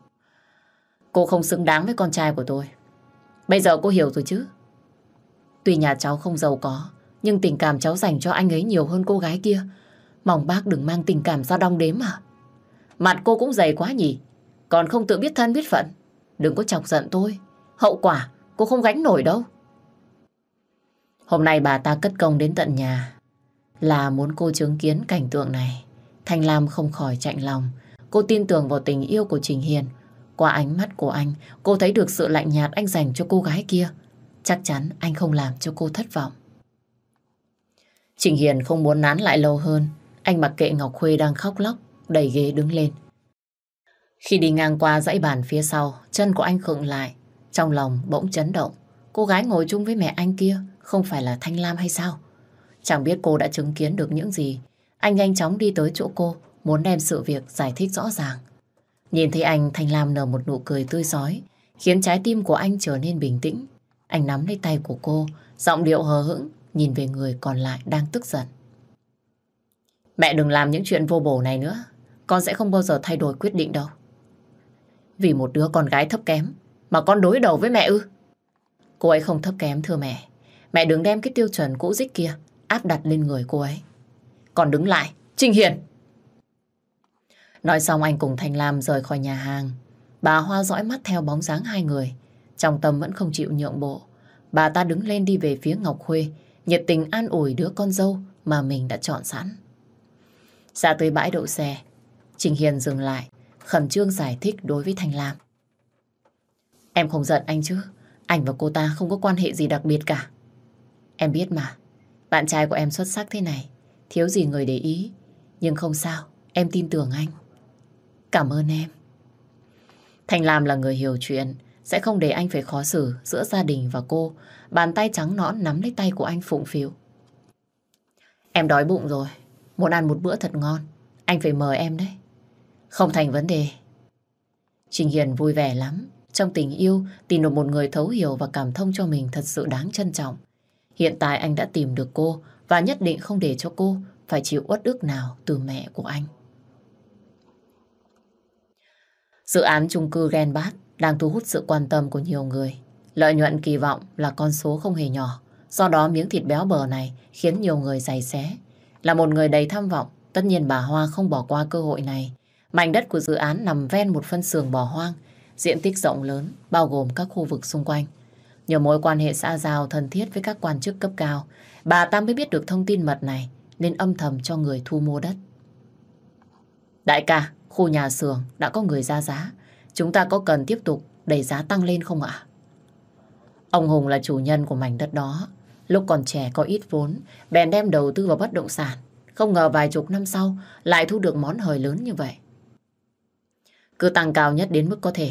Cô không xứng đáng với con trai của tôi. Bây giờ cô hiểu rồi chứ? Tuy nhà cháu không giàu có, nhưng tình cảm cháu dành cho anh ấy nhiều hơn cô gái kia. Mong bác đừng mang tình cảm ra đong đếm mà. Mặt cô cũng dày quá nhỉ, còn không tự biết thân biết phận. Đừng có chọc giận tôi, hậu quả cô không gánh nổi đâu. Hôm nay bà ta cất công đến tận nhà là muốn cô chứng kiến cảnh tượng này. Thanh Lam không khỏi chạnh lòng. Cô tin tưởng vào tình yêu của Trình Hiền. Qua ánh mắt của anh, cô thấy được sự lạnh nhạt anh dành cho cô gái kia. Chắc chắn anh không làm cho cô thất vọng. Trình Hiền không muốn nán lại lâu hơn. Anh mặc kệ Ngọc Khuê đang khóc lóc, đẩy ghế đứng lên. Khi đi ngang qua dãy bàn phía sau, chân của anh khựng lại. Trong lòng bỗng chấn động. Cô gái ngồi chung với mẹ anh kia không phải là Thanh Lam hay sao? Chẳng biết cô đã chứng kiến được những gì. Anh nhanh chóng đi tới chỗ cô, muốn đem sự việc giải thích rõ ràng. Nhìn thấy anh, Thanh Lam nở một nụ cười tươi rói, khiến trái tim của anh trở nên bình tĩnh. Anh nắm lấy tay của cô, giọng điệu hờ hững, nhìn về người còn lại đang tức giận. Mẹ đừng làm những chuyện vô bổ này nữa. Con sẽ không bao giờ thay đổi quyết định đâu. Vì một đứa con gái thấp kém mà con đối đầu với mẹ ư? Cô ấy không thấp kém thưa mẹ. Mẹ đừng đem cái tiêu chuẩn cũ rích kia áp đặt lên người cô ấy. Còn đứng lại, Trình Hiền! Nói xong anh cùng Thanh Lam rời khỏi nhà hàng. Bà Hoa dõi mắt theo bóng dáng hai người. Trong tâm vẫn không chịu nhượng bộ. Bà ta đứng lên đi về phía Ngọc Khuê, nhiệt tình an ủi đứa con dâu mà mình đã chọn sẵn. Ra tới bãi đậu xe, Trình Hiền dừng lại, khẩn trương giải thích đối với Thanh Lam. Em không giận anh chứ? Anh và cô ta không có quan hệ gì đặc biệt cả. Em biết mà, bạn trai của em xuất sắc thế này, thiếu gì người để ý. Nhưng không sao, em tin tưởng anh. Cảm ơn em. Thanh Lam là người hiểu chuyện, sẽ không để anh phải khó xử giữa gia đình và cô. Bàn tay trắng nõn nắm lấy tay của anh phụng phịu. Em đói bụng rồi, muốn ăn một bữa thật ngon. Anh phải mời em đấy. Không thành vấn đề. Trình Hiền vui vẻ lắm. Trong tình yêu, tìm được một người thấu hiểu và cảm thông cho mình thật sự đáng trân trọng. Hiện tại anh đã tìm được cô và nhất định không để cho cô phải chịu uất ức nào từ mẹ của anh. Dự án chung cư Genbat đang thu hút sự quan tâm của nhiều người. Lợi nhuận kỳ vọng là con số không hề nhỏ. Do đó miếng thịt béo bở này khiến nhiều người giày xé. Là một người đầy tham vọng, tất nhiên bà Hoa không bỏ qua cơ hội này. Mảnh đất của dự án nằm ven một phân xưởng bỏ hoang, diện tích rộng lớn, bao gồm các khu vực xung quanh. Nhờ mối quan hệ xã giao thân thiết với các quan chức cấp cao, bà ta mới biết được thông tin mật này, nên âm thầm cho người thu mua đất. Đại ca, khu nhà xưởng đã có người ra giá. Chúng ta có cần tiếp tục đẩy giá tăng lên không ạ? Ông Hùng là chủ nhân của mảnh đất đó. Lúc còn trẻ có ít vốn, bèn đem đầu tư vào bất động sản. Không ngờ vài chục năm sau lại thu được món hời lớn như vậy. Cứ tăng cao nhất đến mức có thể.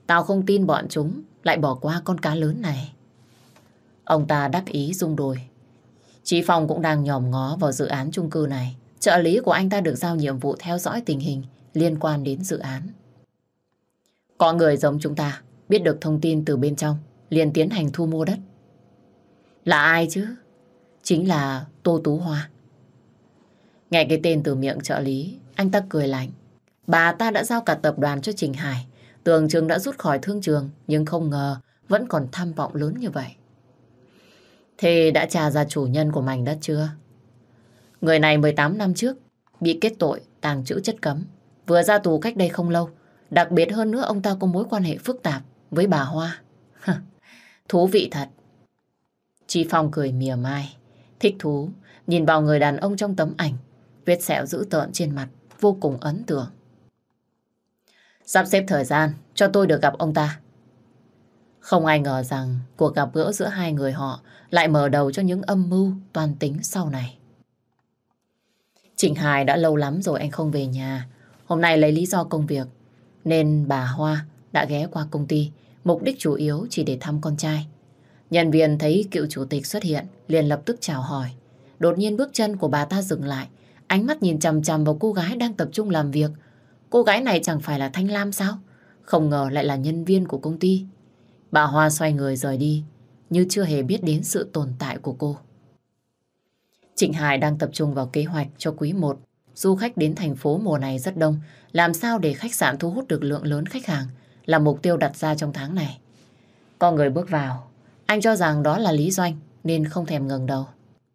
Tao không tin bọn chúng lại bỏ qua con cá lớn này. Ông ta đắc ý rung đùi. Chí Phong cũng đang nhòm ngó vào dự án chung cư này. Trợ lý của anh ta được giao nhiệm vụ theo dõi tình hình liên quan đến dự án. Có người giống chúng ta biết được thông tin từ bên trong, liền tiến hành thu mua đất. Là ai chứ? Chính là Tô Tú Hoa. Nghe cái tên từ miệng trợ lý, anh ta cười lạnh. Bà ta đã giao cả tập đoàn cho Trình Hải. Tưởng chừng đã rút khỏi thương trường, nhưng không ngờ vẫn còn tham vọng lớn như vậy. Thế đã tra ra chủ nhân của mảnh đất chưa? Người này 18 năm trước bị kết tội tàng trữ chất cấm, vừa ra tù cách đây không lâu. Đặc biệt hơn nữa, ông ta có mối quan hệ phức tạp với bà Hoa. Thú vị thật. Chí Phong cười mỉa mai, thích thú nhìn vào người đàn ông trong tấm ảnh. Vết sẹo dữ tợn trên mặt vô cùng ấn tượng. Sắp xếp thời gian cho tôi được gặp ông ta. Không ai ngờ rằng cuộc gặp gỡ giữa hai người họ lại mở đầu cho những âm mưu toan tính sau này. Trịnh Hải đã lâu lắm rồi anh không về nhà. Hôm nay lấy lý do công việc nên bà Hoa đã ghé qua công ty, mục đích chủ yếu chỉ để thăm con trai. Nhân viên thấy cựu chủ tịch xuất hiện liền lập tức chào hỏi. Đột nhiên bước chân của bà ta dừng lại, ánh mắt nhìn chằm chằm vào cô gái đang tập trung làm việc. Cô gái này chẳng phải là Thanh Lam sao? Không ngờ lại là nhân viên của công ty. Bà Hoa xoay người rời đi, như chưa hề biết đến sự tồn tại của cô. Trịnh Hải đang tập trung vào kế hoạch cho quý 1. Du khách đến thành phố mùa này rất đông. Làm sao để khách sạn thu hút được lượng lớn khách hàng là mục tiêu đặt ra trong tháng này. Có người bước vào. Anh cho rằng đó là Lý Doanh nên không thèm ngẩng đầu.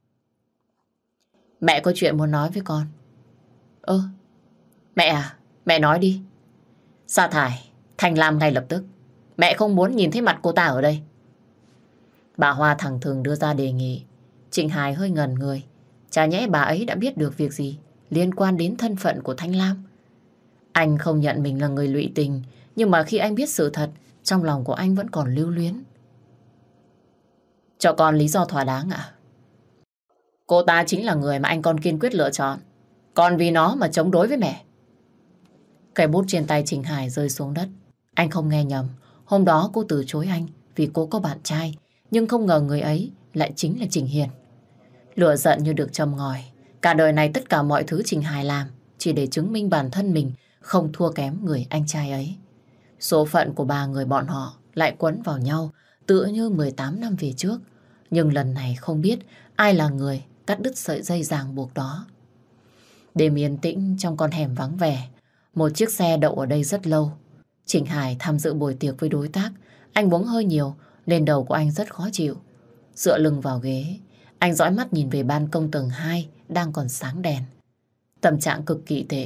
Mẹ có chuyện muốn nói với con. Mẹ à, mẹ nói đi. Sa thải Thanh Lam ngay lập tức. Mẹ không muốn nhìn thấy mặt cô ta ở đây. Bà Hoa thẳng thừng đưa ra đề nghị. Trịnh Hải hơi ngẩn người. Chả nhẽ bà ấy đã biết được việc gì liên quan đến thân phận của Thanh Lam. Anh không nhận mình là người lụy tình, nhưng mà khi anh biết sự thật, trong lòng của anh vẫn còn lưu luyến. Cho con lý do thỏa đáng ạ? Cô ta chính là người mà anh con kiên quyết lựa chọn. Còn vì nó mà chống đối với mẹ. Cây bút trên tay Trịnh Hải rơi xuống đất. Anh không nghe nhầm. Hôm đó cô từ chối anh vì cô có bạn trai, nhưng không ngờ người ấy lại chính là Trình Hiền. Lửa giận như được châm ngòi. Cả đời này tất cả mọi thứ Trình Hải làm chỉ để chứng minh bản thân mình không thua kém người anh trai ấy. Số phận của ba người bọn họ lại quấn vào nhau tựa như 18 năm về trước. Nhưng lần này không biết ai là người cắt đứt sợi dây ràng buộc đó. Đêm yên tĩnh trong con hẻm vắng vẻ. Một chiếc xe đậu ở đây rất lâu. Trịnh Hải tham dự buổi tiệc với đối tác. Anh uống hơi nhiều nên đầu của anh rất khó chịu. Dựa lưng vào ghế, anh dõi mắt nhìn về ban công tầng 2 đang còn sáng đèn. Tâm trạng cực kỳ tệ.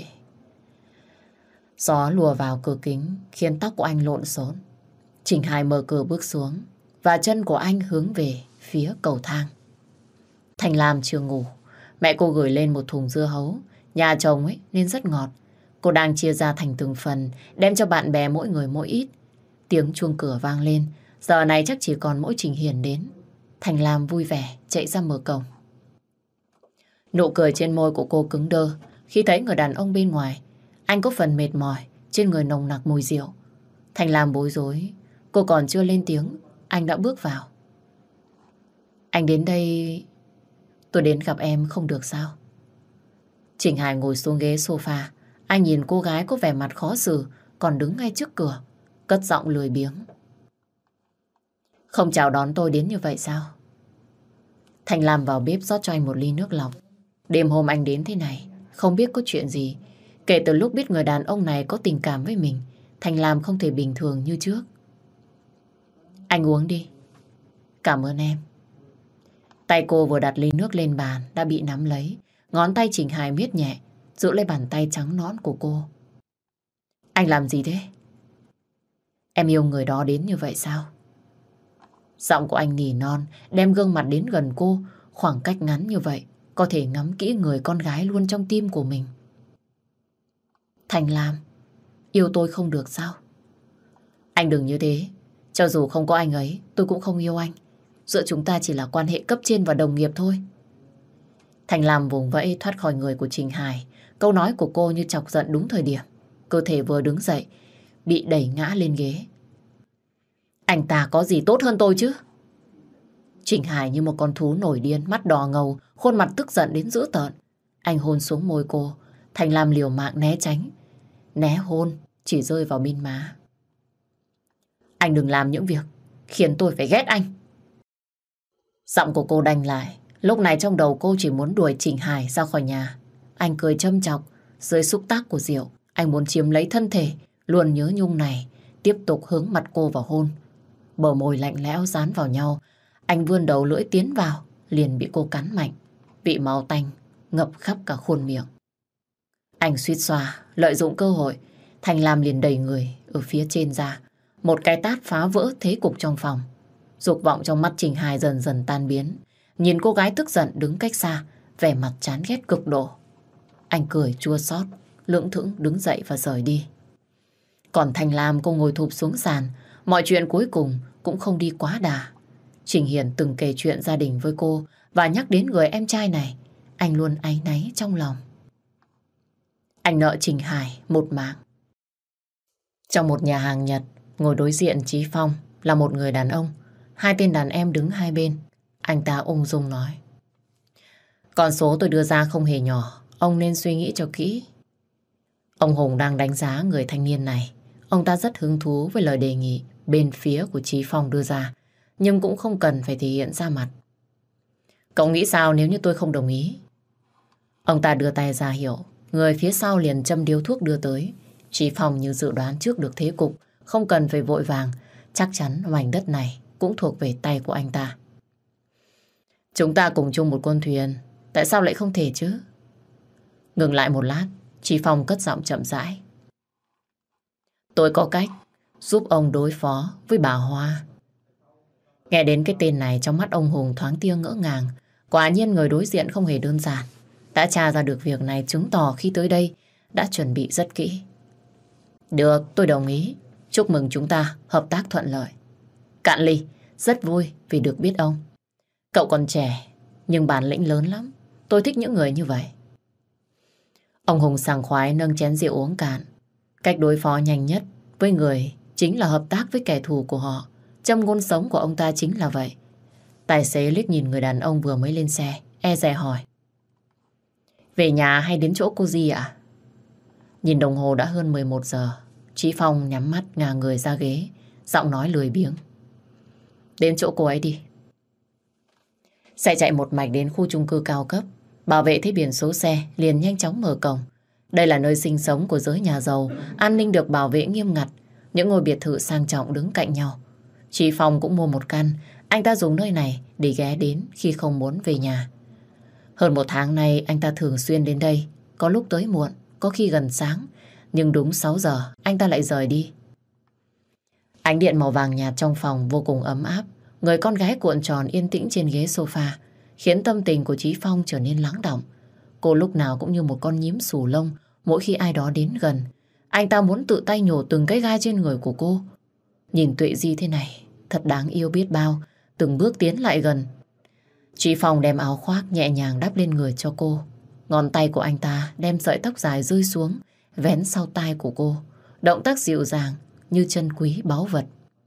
Gió lùa vào cửa kính khiến tóc của anh lộn xộn. Trịnh Hải mở cửa bước xuống và chân của anh hướng về phía cầu thang. Thanh Lam chưa ngủ. Mẹ cô gửi lên một thùng dưa hấu. Nhà chồng ấy nên rất ngọt. Cô đang chia ra thành từng phần, đem cho bạn bè mỗi người mỗi ít. Tiếng chuông cửa vang lên. Giờ này chắc chỉ còn mỗi Trình Hiền đến. Thanh Lam vui vẻ chạy ra mở cổng. Nụ cười trên môi của cô cứng đơ khi thấy người đàn ông bên ngoài. Anh có phần mệt mỏi, trên người nồng nặc mùi rượu. Thanh Lam bối rối. Cô còn chưa lên tiếng, anh đã bước vào. Anh đến đây... Tôi đến gặp em không được sao? Trịnh Hải ngồi xuống ghế sofa. Anh nhìn cô gái có vẻ mặt khó xử còn đứng ngay trước cửa, cất giọng lười biếng. Không chào đón tôi đến như vậy sao? Thanh Lam vào bếp rót cho anh một ly nước lọc. Đêm hôm anh đến thế này, không biết có chuyện gì. Kể từ lúc biết người đàn ông này có tình cảm với mình, Thanh Lam không thể bình thường như trước. Anh uống đi. Cảm ơn em. Tay cô vừa đặt ly nước lên bàn đã bị nắm lấy. Ngón tay Trịnh Hải miết nhẹ, giữ lấy bàn tay trắng nõn của cô. Anh làm gì thế? Em yêu người đó đến như vậy sao? Giọng của anh nỉ non, đem gương mặt đến gần cô. Khoảng cách ngắn như vậy, có thể ngắm kỹ người con gái luôn trong tim của mình. Thanh Lam, yêu tôi không được sao? Anh đừng như thế. Cho dù không có anh ấy, tôi cũng không yêu anh. Giữa chúng ta chỉ là quan hệ cấp trên và đồng nghiệp thôi. Thanh Lam vùng vẫy thoát khỏi người của Trình Hải. Câu nói của cô như chọc giận đúng thời điểm. Cơ thể vừa đứng dậy, bị đẩy ngã lên ghế. Anh ta có gì tốt hơn tôi chứ? Trình Hải như một con thú nổi điên, mắt đỏ ngầu, khuôn mặt tức giận đến dữ tợn. Anh hôn xuống môi cô, Thành Lam liều mạng né tránh. Né hôn chỉ rơi vào bên má. Anh đừng làm những việc khiến tôi phải ghét anh. Giọng của cô đanh lại. Lúc này trong đầu cô chỉ muốn đuổi Trình Hải ra khỏi nhà. Anh cười châm chọc. Dưới xúc tác của rượu, anh muốn chiếm lấy thân thể luôn nhớ nhung này, tiếp tục hướng mặt cô vào hôn. Bờ môi lạnh lẽo dán vào nhau. Anh vươn đầu lưỡi tiến vào, liền bị cô cắn mạnh. Vị máu tanh ngập khắp cả khuôn miệng. Anh suýt xoa, lợi dụng cơ hội, Thành Lam liền đẩy người ở phía trên ra. Một cái tát phá vỡ thế cục trong phòng. Dục vọng trong mắt Trình Hải dần dần tan biến. Nhìn cô gái tức giận đứng cách xa, vẻ mặt chán ghét cực độ. Anh cười chua xót, lưỡng thững đứng dậy và rời đi. Còn Thành Lam, cô ngồi thụp xuống sàn. Mọi chuyện cuối cùng cũng không đi quá đà. Trình Hiền từng kể chuyện gia đình với cô và nhắc đến người em trai này. Anh luôn áy náy trong lòng. Anh nợ Trình Hải một mạng. Trong một nhà hàng Nhật, ngồi đối diện Chí Phong là một người đàn ông. Hai tên đàn em đứng hai bên. Anh ta ung dung nói: con số tôi đưa ra không hề nhỏ, ông nên suy nghĩ cho kỹ. Ông Hùng đang đánh giá người thanh niên này. Ông ta rất hứng thú với lời đề nghị bên phía của Chí Phong đưa ra, nhưng cũng không cần phải thể hiện ra mặt. Cậu nghĩ sao nếu như tôi không đồng ý? Ông ta đưa tay ra hiệu. Người phía sau liền châm điếu thuốc đưa tới. Chí Phong như dự đoán trước được thế cục, không cần phải vội vàng. Chắc chắn mảnh đất này cũng thuộc về tay của anh ta. Chúng ta cùng chung một con thuyền, tại sao lại không thể chứ? Ngừng lại một lát, Chí Phong cất giọng chậm rãi. Tôi có cách giúp ông đối phó với bà Hoa. Nghe đến cái tên này, trong mắt ông Hùng thoáng tia ngỡ ngàng. Quả nhiên người đối diện không hề đơn giản. Đã tra ra được việc này, chứng tỏ khi tới đây đã chuẩn bị rất kỹ. Được, tôi đồng ý. Chúc mừng chúng ta hợp tác thuận lợi. Cạn ly, rất vui vì được biết ông. Cậu còn trẻ, nhưng bản lĩnh lớn lắm. Tôi thích những người như vậy. Ông Hùng sảng khoái nâng chén rượu uống cạn. Cách đối phó nhanh nhất với người chính là hợp tác với kẻ thù của họ. Trong ngôn sống của ông ta chính là vậy. Tài xế liếc nhìn người đàn ông vừa mới lên xe, e dè hỏi: về nhà hay đến chỗ cô Di ạ? Nhìn đồng hồ đã hơn 11 giờ. Chí Phong nhắm mắt ngả người ra ghế, giọng nói lười biếng: đến chỗ cô ấy đi. Xe chạy một mạch đến khu chung cư cao cấp. Bảo vệ thấy biển số xe liền nhanh chóng mở cổng. Đây là nơi sinh sống của giới nhà giàu, an ninh được bảo vệ nghiêm ngặt. Những ngôi biệt thự sang trọng đứng cạnh nhau. Chí Phong cũng mua một căn. Anh ta dùng nơi này để ghé đến khi không muốn về nhà. Hơn một tháng nay anh ta thường xuyên đến đây. Có lúc tới muộn, có khi gần sáng. Nhưng đúng 6 giờ anh ta lại rời đi. Ánh điện màu vàng nhạt trong phòng vô cùng ấm áp. Người con gái cuộn tròn yên tĩnh trên ghế sofa khiến tâm tình của Chí Phong trở nên lắng đọng. Cô lúc nào cũng như một con nhím xù lông. Mỗi khi ai đó đến gần, anh ta muốn tự tay nhổ từng cái gai trên người của cô. Nhìn Tuệ Di thế này thật đáng yêu biết bao. Từng bước tiến lại gần. Chí Phong đem áo khoác nhẹ nhàng đắp lên người cho cô. Ngón tay của anh ta đem sợi tóc dài rơi xuống, vén sau tai của cô. Động tác dịu dàng như chân quý báu vật.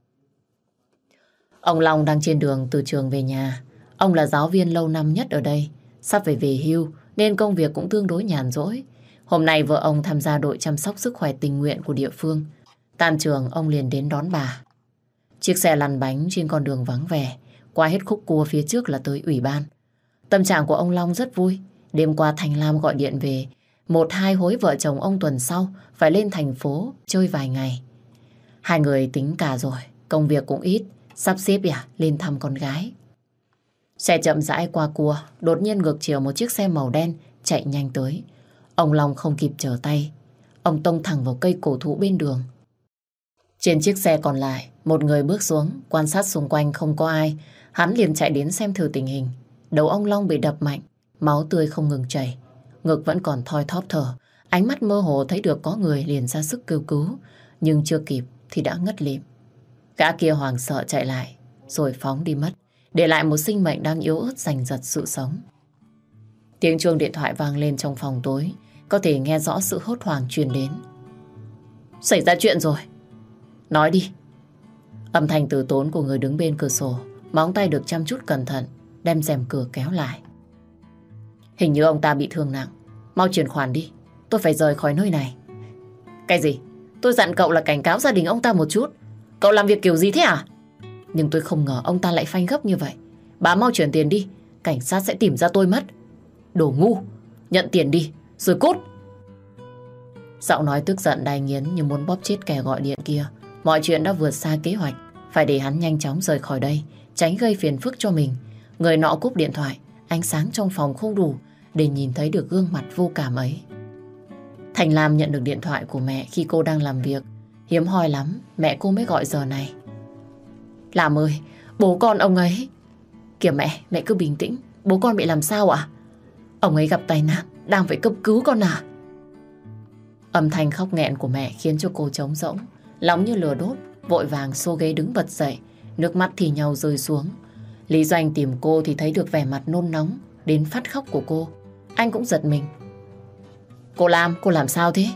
Ông Long đang trên đường từ trường về nhà. Ông là giáo viên lâu năm nhất ở đây, sắp phải về hưu nên công việc cũng tương đối nhàn rỗi. Hôm nay vợ ông tham gia đội chăm sóc sức khỏe tình nguyện của địa phương. Tan trường ông liền đến đón bà. Chiếc xe lăn bánh trên con đường vắng vẻ. Qua hết khúc cua phía trước là tới ủy ban. Tâm trạng của ông Long rất vui. Đêm qua Thành Lam gọi điện về. 1-2 hối vợ chồng ông tuần sau phải lên thành phố chơi vài ngày. Hai người tính cả rồi, công việc cũng ít, sắp xếp lên thăm con gái. Xe chậm rãi qua cua, đột nhiên ngược chiều một chiếc xe màu đen chạy nhanh tới. Ông Long không kịp trở tay, ông tông thẳng vào cây cổ thụ bên đường. Trên chiếc xe còn lại, một người bước xuống, quan sát xung quanh không có ai. Hắn liền chạy đến xem thử tình hình. Đầu ông Long bị đập mạnh, máu tươi không ngừng chảy. Ngực vẫn còn thoi thóp thở. Ánh mắt mơ hồ thấy được có người liền ra sức kêu cứu. Nhưng chưa kịp thì đã ngất lịm. Gã kia hoảng sợ chạy lại, rồi phóng đi mất, để lại một sinh mệnh đang yếu ớt giành giật sự sống. Tiếng chuông điện thoại vang lên trong phòng tối. Có thể nghe rõ sự hốt hoảng truyền đến. Xảy ra chuyện rồi. Nói đi. Âm thanh từ tốn của người đứng bên cửa sổ, móng tay được chăm chút cẩn thận, đem rèm cửa kéo lại. Hình như ông ta bị thương nặng. Mau chuyển khoản đi, tôi phải rời khỏi nơi này. Cái gì? Tôi dặn cậu là cảnh cáo gia đình ông ta một chút. Cậu làm việc kiểu gì thế à? Nhưng tôi không ngờ ông ta lại phanh gấp như vậy. Bà mau chuyển tiền đi, cảnh sát sẽ tìm ra tôi mất. Đồ ngu, nhận tiền đi, rồi cút. Giọng nói tức giận đai nghiến như muốn bóp chết kẻ gọi điện kia. Mọi chuyện đã vượt xa kế hoạch, phải để hắn nhanh chóng rời khỏi đây, tránh gây phiền phức cho mình. Người nọ cúp điện thoại, ánh sáng trong phòng không đủ để nhìn thấy được gương mặt vô cảm ấy. Thành Lam nhận được điện thoại của mẹ khi cô đang làm việc. Hiếm hoi lắm mẹ cô mới gọi giờ này. Lam ơi, bố con ông ấy. Kìa mẹ cứ bình tĩnh. Bố con bị làm sao ạ? Ông ấy gặp tai nạn, đang phải cấp cứu con à? Âm thanh khóc nghẹn của mẹ khiến cho cô trống rỗng, nóng như lửa đốt, vội vàng xô ghế đứng bật dậy, nước mắt thì nhau rơi xuống. Lý Doanh tìm cô thì thấy được vẻ mặt nôn nóng đến phát khóc của cô. Anh cũng giật mình. Cô Lam, cô làm sao thế?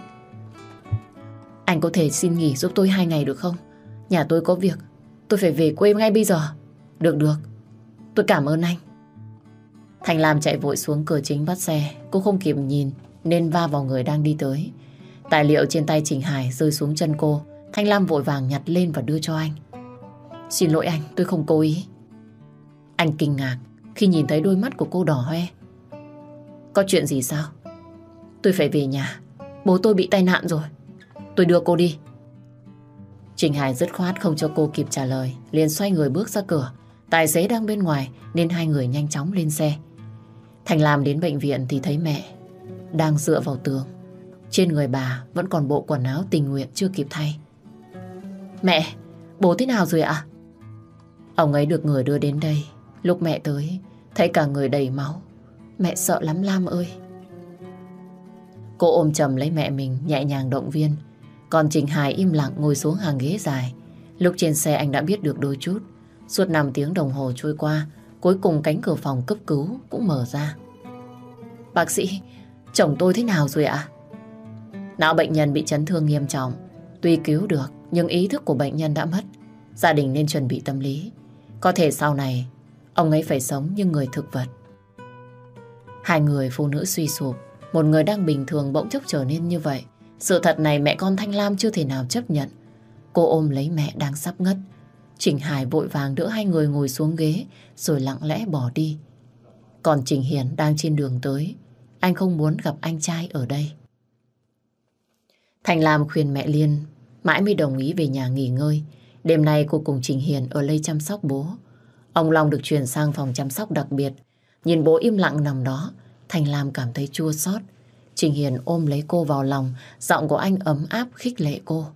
Anh có thể xin nghỉ giúp tôi 2 ngày được không? Nhà tôi có việc, tôi phải về quê ngay bây giờ. Được, tôi cảm ơn anh. Thành Lam chạy vội xuống cửa chính bắt xe. Cô không kịp nhìn nên va vào người đang đi tới. Tài liệu trên tay Trình Hải rơi xuống chân cô. Thanh Lam vội vàng nhặt lên và đưa cho anh. Xin lỗi anh, tôi không cố ý. Anh kinh ngạc khi nhìn thấy đôi mắt của cô đỏ hoe. Có chuyện gì sao? Tôi phải về nhà, bố tôi bị tai nạn rồi. Tôi đưa cô đi. Trình Hải dứt khoát không cho cô kịp trả lời, liền xoay người bước ra cửa. Tài xế đang bên ngoài nên hai người nhanh chóng lên xe. Thành Lam đến bệnh viện thì thấy mẹ đang dựa vào tường. Trên người bà vẫn còn bộ quần áo tình nguyện chưa kịp thay. Mẹ, bố thế nào rồi ạ? Ông ấy được người đưa đến đây. Lúc mẹ tới, thấy cả người đầy máu. Mẹ sợ lắm Lam ơi. Cô ôm chầm lấy mẹ mình, nhẹ nhàng động viên. Còn Trình Hải im lặng ngồi xuống hàng ghế dài. Lúc trên xe anh đã biết được đôi chút. Suốt 5 tiếng đồng hồ trôi qua, cuối cùng cánh cửa phòng cấp cứu cũng mở ra. Bác sĩ, chồng tôi thế nào rồi ạ? Não bệnh nhân bị chấn thương nghiêm trọng. Tuy cứu được, nhưng ý thức của bệnh nhân đã mất. Gia đình nên chuẩn bị tâm lý. Có thể sau này, ông ấy phải sống như người thực vật. Hai người phụ nữ suy sụp. Một người đang bình thường bỗng chốc trở nên như vậy. Sự thật này mẹ con Thanh Lam chưa thể nào chấp nhận. Cô ôm lấy mẹ đang sắp ngất. Trình Hải vội vàng đỡ hai người ngồi xuống ghế rồi lặng lẽ bỏ đi. Còn Trình Hiền đang trên đường tới. Anh không muốn gặp anh trai ở đây. Thanh Lam khuyên mẹ Liên mãi mới đồng ý về nhà nghỉ ngơi. Đêm nay cô cùng Trình Hiền ở đây chăm sóc bố. Ông Long được chuyển sang phòng chăm sóc đặc biệt. Nhìn bố im lặng nằm đó, Thanh Lam cảm thấy chua xót. Trình Hiền ôm lấy cô vào lòng, giọng của anh ấm áp khích lệ cô.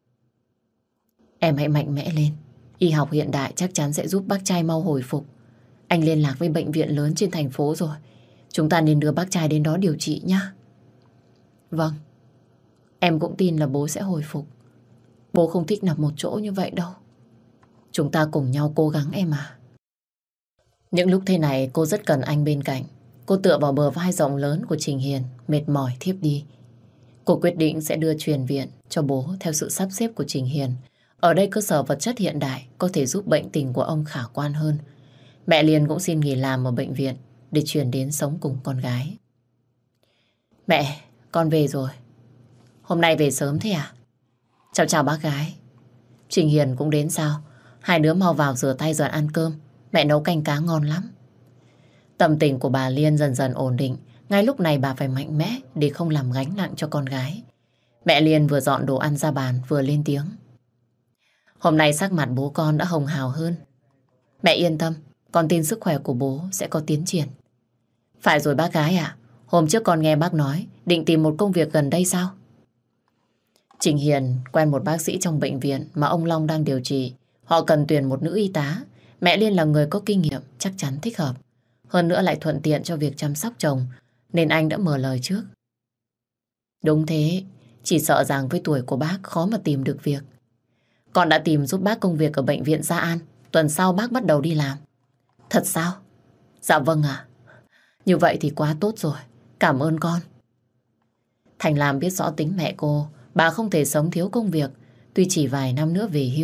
Em hãy mạnh mẽ lên. Y học hiện đại chắc chắn sẽ giúp bác trai mau hồi phục. Anh liên lạc với bệnh viện lớn trên thành phố rồi. Chúng ta nên đưa bác trai đến đó điều trị nhé. Vâng. Em cũng tin là bố sẽ hồi phục. Bố không thích nằm một chỗ như vậy đâu. Chúng ta cùng nhau cố gắng em à. Những lúc thế này cô rất cần anh bên cạnh. Cô tựa vào bờ vai rộng lớn của Trình Hiền, mệt mỏi thiếp đi. Cô quyết định sẽ đưa truyền viện cho bố theo sự sắp xếp của Trình Hiền. Ở đây cơ sở vật chất hiện đại có thể giúp bệnh tình của ông khả quan hơn. Mẹ Liên cũng xin nghỉ làm ở bệnh viện để chuyển đến sống cùng con gái. Mẹ, con về rồi. Hôm nay về sớm thế à? Chào bác gái. Trình Hiền cũng đến sao? Hai đứa mau vào rửa tay rồi ăn cơm. Mẹ nấu canh cá ngon lắm. Tâm tình của bà Liên dần dần ổn định. Ngay lúc này bà phải mạnh mẽ để không làm gánh nặng cho con gái. Mẹ Liên vừa dọn đồ ăn ra bàn vừa lên tiếng. Hôm nay sắc mặt bố con đã hồng hào hơn. Mẹ yên tâm, con tin sức khỏe của bố sẽ có tiến triển. Phải rồi bác gái ạ. Hôm trước con nghe bác nói định tìm một công việc gần đây sao? Trình Hiền quen một bác sĩ trong bệnh viện mà ông Long đang điều trị. Họ cần tuyển một nữ y tá. Mẹ Liên là người có kinh nghiệm, chắc chắn thích hợp. Hơn nữa lại thuận tiện cho việc chăm sóc chồng, nên anh đã mở lời trước. Đúng thế, chỉ sợ rằng với tuổi của bác khó mà tìm được việc. Con đã tìm giúp bác công việc ở bệnh viện Gia An. Tuần sau bác bắt đầu đi làm. Thật sao? Dạ vâng ạ. Như vậy thì quá tốt rồi. Cảm ơn con. Thành Lam biết rõ tính mẹ cô. Bà không thể sống thiếu công việc. Tuy chỉ vài năm nữa về hưu,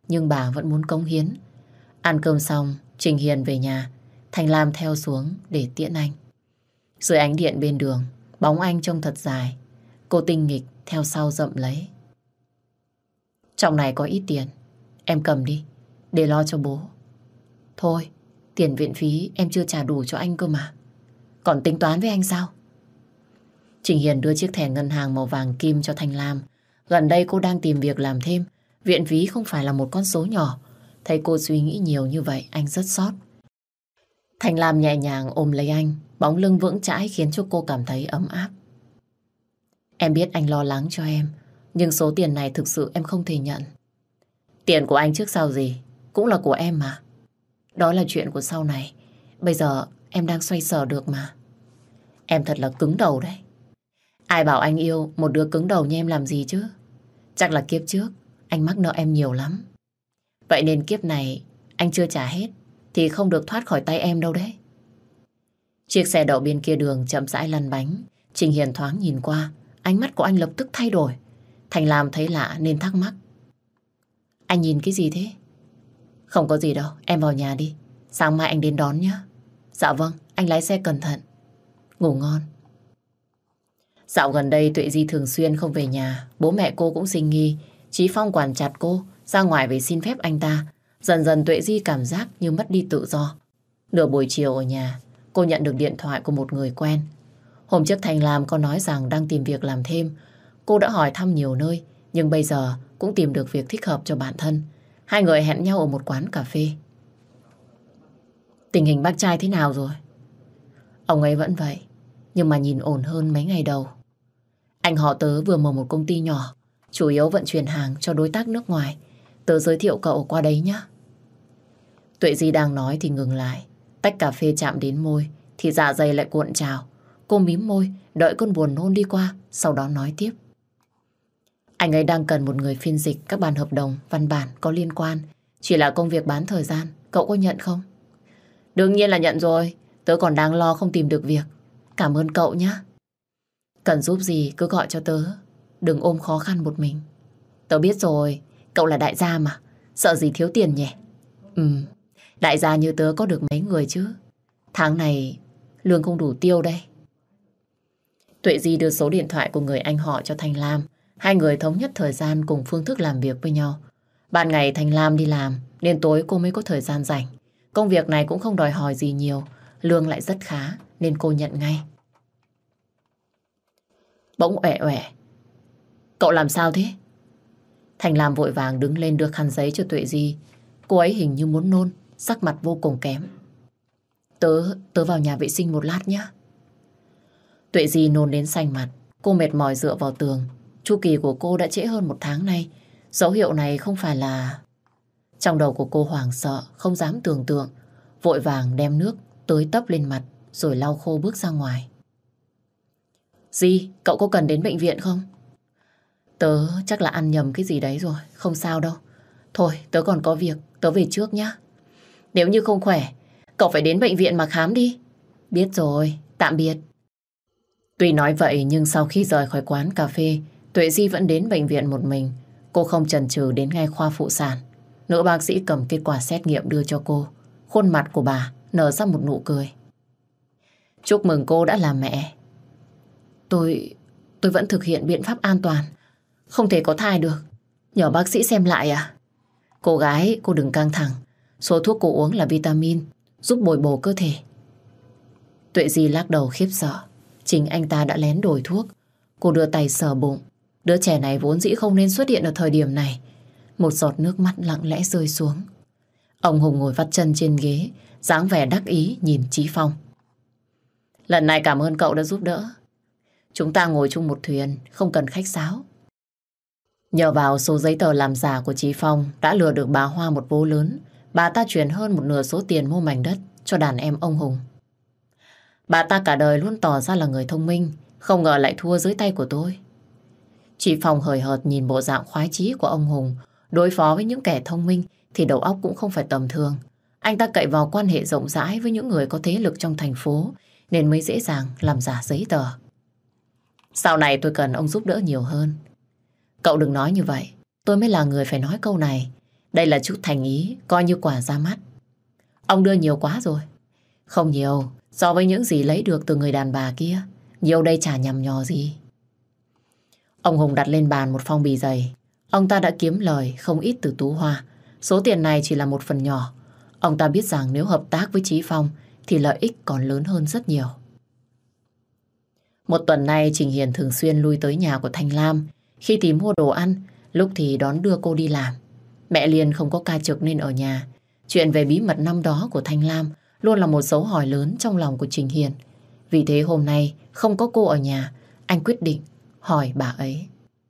nhưng bà vẫn muốn cống hiến. Ăn cơm xong, Trình Hiền về nhà, Thành Lam theo xuống để tiễn anh. Dưới ánh điện bên đường, bóng anh trông thật dài. Cô tinh nghịch theo sau dậm lấy. Trong này có ít tiền, em cầm đi, để lo cho bố. Thôi, tiền viện phí em chưa trả đủ cho anh cơ mà. Còn tính toán với anh sao? Trình Hiền đưa chiếc thẻ ngân hàng màu vàng kim cho Thanh Lam. Gần đây cô đang tìm việc làm thêm. Viện phí không phải là một con số nhỏ. Thấy cô suy nghĩ nhiều như vậy, anh rất xót. Thanh Lam nhẹ nhàng ôm lấy anh. Bóng lưng vững chãi khiến cho cô cảm thấy ấm áp. Em biết anh lo lắng cho em, nhưng số tiền này thực sự em không thể nhận. Tiền của anh trước sau gì cũng là của em mà. Đó là chuyện của sau này. Bây giờ em đang xoay sở được mà. Em thật là cứng đầu đấy. Ai bảo anh yêu một đứa cứng đầu như em làm gì chứ? Chắc là kiếp trước anh mắc nợ em nhiều lắm. Vậy nên kiếp này anh chưa trả hết thì không được thoát khỏi tay em đâu đấy. Chiếc xe đậu bên kia đường chậm rãi lăn bánh. Trình Hiền thoáng nhìn qua, ánh mắt của anh lập tức thay đổi. Thành Lam thấy lạ nên thắc mắc. Anh nhìn cái gì thế? Không có gì đâu, em vào nhà đi. Sáng mai anh đến đón nhé. Dạ vâng, anh lái xe cẩn thận. Ngủ ngon. Dạo gần đây Tuệ Di thường xuyên không về nhà. Bố mẹ cô cũng sinh nghi. Chí Phong quản chặt cô, ra ngoài về xin phép anh ta. Dần dần Tuệ Di cảm giác như mất đi tự do. Nửa buổi chiều ở nhà, cô nhận được điện thoại của một người quen. Hôm trước Thành Lam có nói rằng đang tìm việc làm thêm. Cô đã hỏi thăm nhiều nơi, nhưng bây giờ cũng tìm được việc thích hợp cho bản thân. Hai người hẹn nhau ở một quán cà phê. Tình hình bác trai thế nào rồi? Ông ấy vẫn vậy, nhưng mà nhìn ổn hơn mấy ngày đầu. Anh họ tớ vừa mở một công ty nhỏ, chủ yếu vận chuyển hàng cho đối tác nước ngoài. Tớ giới thiệu cậu qua đấy nhé. Tuệ Di đang nói thì ngừng lại. Tách cà phê chạm đến môi thì dạ dày lại cuộn trào. Cô mím môi, đợi cơn buồn nôn đi qua, sau đó nói tiếp. Anh ấy đang cần một người phiên dịch các bản hợp đồng, văn bản có liên quan. Chỉ là công việc bán thời gian, cậu có nhận không? Đương nhiên là nhận rồi, tớ còn đang lo không tìm được việc. Cảm ơn cậu nhé. Cần giúp gì cứ gọi cho tớ, đừng ôm khó khăn một mình. Tớ biết rồi, cậu là đại gia mà, sợ gì thiếu tiền nhỉ? Đại gia như tớ có được mấy người chứ. Tháng này lương không đủ tiêu đây. Tuệ Di đưa số điện thoại của người anh họ cho Thanh Lam. Hai người thống nhất thời gian cùng phương thức làm việc với nhau. Ban ngày Thanh Lam đi làm, nên tối cô mới có thời gian rảnh. Công việc này cũng không đòi hỏi gì nhiều, lương lại rất khá, nên cô nhận ngay. Bỗng uể uể. Cậu làm sao thế? Thanh Lam vội vàng đứng lên đưa khăn giấy cho Tuệ Di. Cô ấy hình như muốn nôn, sắc mặt vô cùng kém. Tớ vào nhà vệ sinh một lát nhé. Tuệ Di nôn đến xanh mặt. Cô mệt mỏi dựa vào tường. Chu kỳ của cô đã trễ hơn 1 tháng nay. Dấu hiệu này không phải là... Trong đầu của cô hoảng sợ, không dám tưởng tượng. Vội vàng đem nước tưới tấp lên mặt, rồi lau khô bước ra ngoài. Di, cậu có cần đến bệnh viện không? Tớ chắc là ăn nhầm cái gì đấy rồi, không sao đâu. Thôi, tớ còn có việc, tớ về trước nhá. Nếu như không khỏe, cậu phải đến bệnh viện mà khám đi. Biết rồi, tạm biệt. Tuy nói vậy nhưng sau khi rời khỏi quán cà phê, Tuệ Di vẫn đến bệnh viện một mình. Cô không chần chừ đến ngay khoa phụ sản. Nữ bác sĩ cầm kết quả xét nghiệm đưa cho cô. Khuôn mặt của bà nở ra một nụ cười. Chúc mừng cô đã làm mẹ. Tôi vẫn thực hiện biện pháp an toàn. Không thể có thai được. Nhờ bác sĩ xem lại à? Cô gái, cô đừng căng thẳng. Số thuốc cô uống là vitamin, giúp bồi bổ cơ thể. Tuệ Di lắc đầu khiếp sợ. Chính anh ta đã lén đổi thuốc. Cô đưa tay sờ bụng. Đứa trẻ này vốn dĩ không nên xuất hiện ở thời điểm này. Một giọt nước mắt lặng lẽ rơi xuống. Ông Hùng ngồi vắt chân trên ghế, dáng vẻ đắc ý nhìn Chí Phong. Lần này cảm ơn cậu đã giúp đỡ. Chúng ta ngồi chung một thuyền, không cần khách sáo. Nhờ vào số giấy tờ làm giả của Chí Phong đã lừa được bà Hoa một vố lớn. Bà ta chuyển hơn 1/2 số tiền mua mảnh đất cho đàn em ông Hùng. Bà ta cả đời luôn tỏ ra là người thông minh, không ngờ lại thua dưới tay của tôi. Chí Phong hời hợt nhìn bộ dạng khoái chí của ông Hùng. Đối phó với những kẻ thông minh thì đầu óc cũng không phải tầm thường. Anh ta cậy vào quan hệ rộng rãi với những người có thế lực trong thành phố nên mới dễ dàng làm giả giấy tờ. Sau này tôi cần ông giúp đỡ nhiều hơn. Cậu đừng nói như vậy. Tôi mới là người phải nói câu này. Đây là chút thành ý, coi như quà ra mắt. Ông đưa nhiều quá rồi. Không nhiều, so với những gì lấy được từ người đàn bà kia. Nhiều đây chả nhằm nhò gì. Ông Hùng đặt lên bàn một phong bì dày. Ông ta đã kiếm lời không ít từ Tú Hoa. Số tiền này chỉ là một phần nhỏ. Ông ta biết rằng nếu hợp tác với Chí Phong thì lợi ích còn lớn hơn rất nhiều. Một tuần nay Trình Hiền thường xuyên lui tới nhà của Thanh Lam. Khi tìm mua đồ ăn, lúc thì đón đưa cô đi làm. Mẹ Liên không có ca trực nên ở nhà. Chuyện về bí mật năm đó của Thanh Lam luôn là một dấu hỏi lớn trong lòng của Trình Hiền. Vì thế hôm nay không có cô ở nhà, anh quyết định hỏi bà ấy.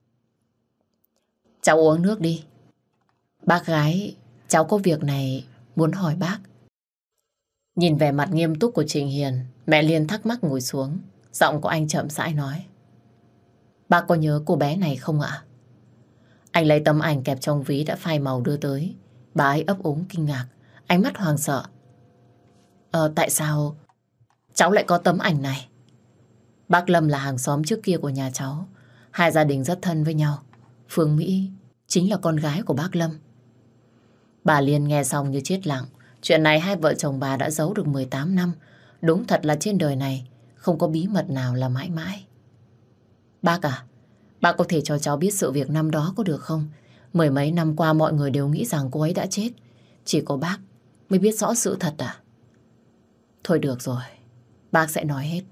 Cháu uống nước đi. Bác gái, cháu có việc này muốn hỏi bác. Nhìn vẻ mặt nghiêm túc của Trình Hiền, mẹ Liên thắc mắc ngồi xuống. Giọng của anh chậm rãi nói. Bác có nhớ cô bé này không ạ? Anh lấy tấm ảnh kẹp trong ví đã phai màu đưa tới. Bà ấy ấp úng kinh ngạc, ánh mắt hoang sợ. Tại sao cháu lại có tấm ảnh này? Bác Lâm là hàng xóm trước kia của nhà cháu. Hai gia đình rất thân với nhau. Phương Mỹ chính là con gái của bác Lâm. Bà Liên nghe xong như chết lặng. Chuyện này hai vợ chồng bà đã giấu được 18 năm. Đúng thật là trên đời này không có bí mật nào là mãi mãi. Bác à, bác có thể cho cháu biết sự việc năm đó có được không? Mười mấy năm qua mọi người đều nghĩ rằng cô ấy đã chết. Chỉ có bác mới biết rõ sự thật à? Thôi được rồi, bác sẽ nói hết.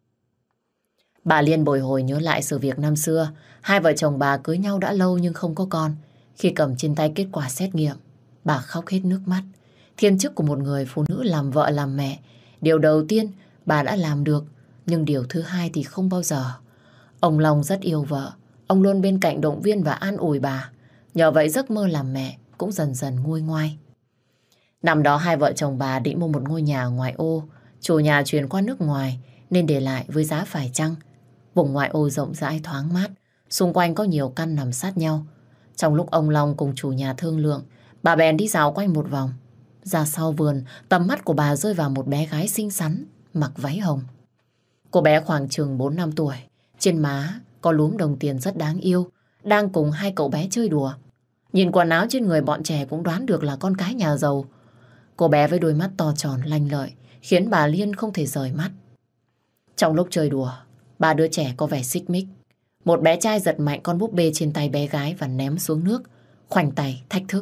Bà Liên bồi hồi nhớ lại sự việc năm xưa. Hai vợ chồng bà cưới nhau đã lâu nhưng không có con. Khi cầm trên tay kết quả xét nghiệm, bà khóc hết nước mắt. Thiên chức của một người phụ nữ làm vợ làm mẹ, điều đầu tiên bà đã làm được, nhưng điều thứ hai thì không bao giờ. Ông Long rất yêu vợ, ông luôn bên cạnh động viên và an ủi bà. Nhờ vậy giấc mơ làm mẹ cũng dần dần nguôi ngoai. Năm đó hai vợ chồng bà định mua một ngôi nhà ở ngoại ô. Chủ nhà chuyển qua nước ngoài nên để lại với giá phải chăng. Vùng ngoại ô rộng rãi thoáng mát, xung quanh có nhiều căn nằm sát nhau. Trong lúc ông Long cùng chủ nhà thương lượng, bà bèn đi dạo quanh một vòng. Ra sau vườn, tầm mắt của bà rơi vào một bé gái xinh xắn, mặc váy hồng. Cô bé khoảng chừng 4-5 tuổi, trên má có lúm đồng tiền rất đáng yêu, đang cùng hai cậu bé chơi đùa. Nhìn quần áo trên người bọn trẻ cũng đoán được là con cái nhà giàu. Cô bé với đôi mắt to tròn lanh lợi, khiến bà Liên không thể rời mắt. Trong lúc chơi đùa, ba đứa trẻ có vẻ xích mích. Một bé trai giật mạnh con búp bê trên tay bé gái và ném xuống nước, khoanh tay thách thức.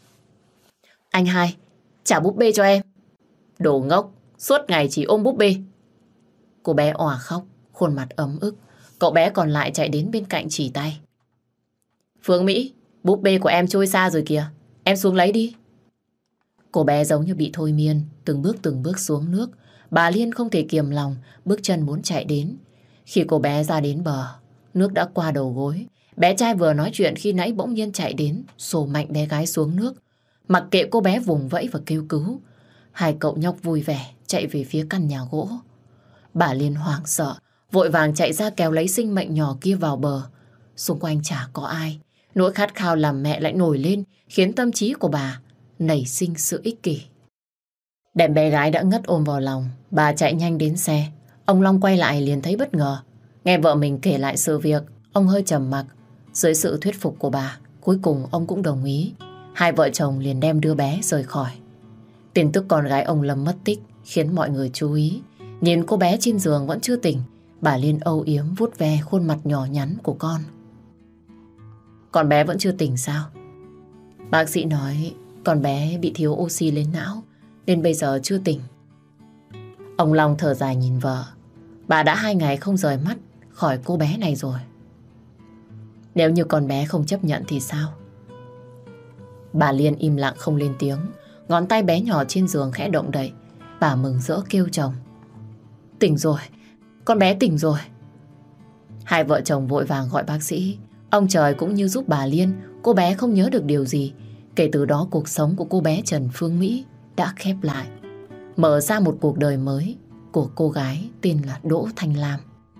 Anh hai, trả búp bê cho em. Đồ ngốc, suốt ngày chỉ ôm búp bê. Cô bé òa khóc, khuôn mặt ấm ức. Cậu bé còn lại chạy đến bên cạnh chỉ tay. Phương Mỹ, búp bê của em trôi xa rồi kìa, em xuống lấy đi. Cô bé giống như bị thôi miên, từng bước xuống nước. Bà Liên không thể kiềm lòng, bước chân muốn chạy đến. Khi cô bé ra đến bờ, nước đã qua đầu gối. Bé trai vừa nói chuyện khi nãy bỗng nhiên chạy đến, xô mạnh bé gái xuống nước. Mặc kệ cô bé vùng vẫy và kêu cứu. Hai cậu nhóc vui vẻ chạy về phía căn nhà gỗ. Bà Liên hoảng sợ, vội vàng chạy ra kéo lấy sinh mệnh nhỏ kia vào bờ. Xung quanh chả có ai. Nỗi khát khao làm mẹ lại nổi lên, khiến tâm trí của bà nảy sinh sự ích kỷ. Đem bé gái đã ngất ôm vào lòng, bà chạy nhanh đến xe. Ông Long quay lại liền thấy bất ngờ. Nghe vợ mình kể lại sự việc, ông hơi trầm mặc. Dưới sự thuyết phục của bà, cuối cùng ông cũng đồng ý. Hai vợ chồng liền đem đứa bé rời khỏi. Tin tức con gái ông Lâm mất tích khiến mọi người chú ý. Nhìn cô bé trên giường vẫn chưa tỉnh, bà Liên âu yếm vuốt ve khuôn mặt nhỏ nhắn của con. Con bé vẫn chưa tỉnh sao? Bác sĩ nói con bé bị thiếu oxy lên não nên bây giờ chưa tỉnh. Ông Long thở dài nhìn vợ. Bà đã 2 ngày không rời mắt khỏi cô bé này rồi. Nếu như con bé không chấp nhận thì sao? Bà Liên im lặng không lên tiếng. Ngón tay bé nhỏ trên giường khẽ động đậy. Bà mừng rỡ kêu chồng. Tỉnh rồi, con bé tỉnh rồi. Hai vợ chồng vội vàng gọi bác sĩ. Ông trời cũng như giúp bà Liên. Cô bé không nhớ được điều gì. Kể từ đó cuộc sống của cô bé Trần Phương Mỹ đã khép lại, mở ra một cuộc đời mới của cô gái tên là Đỗ Thanh Lam.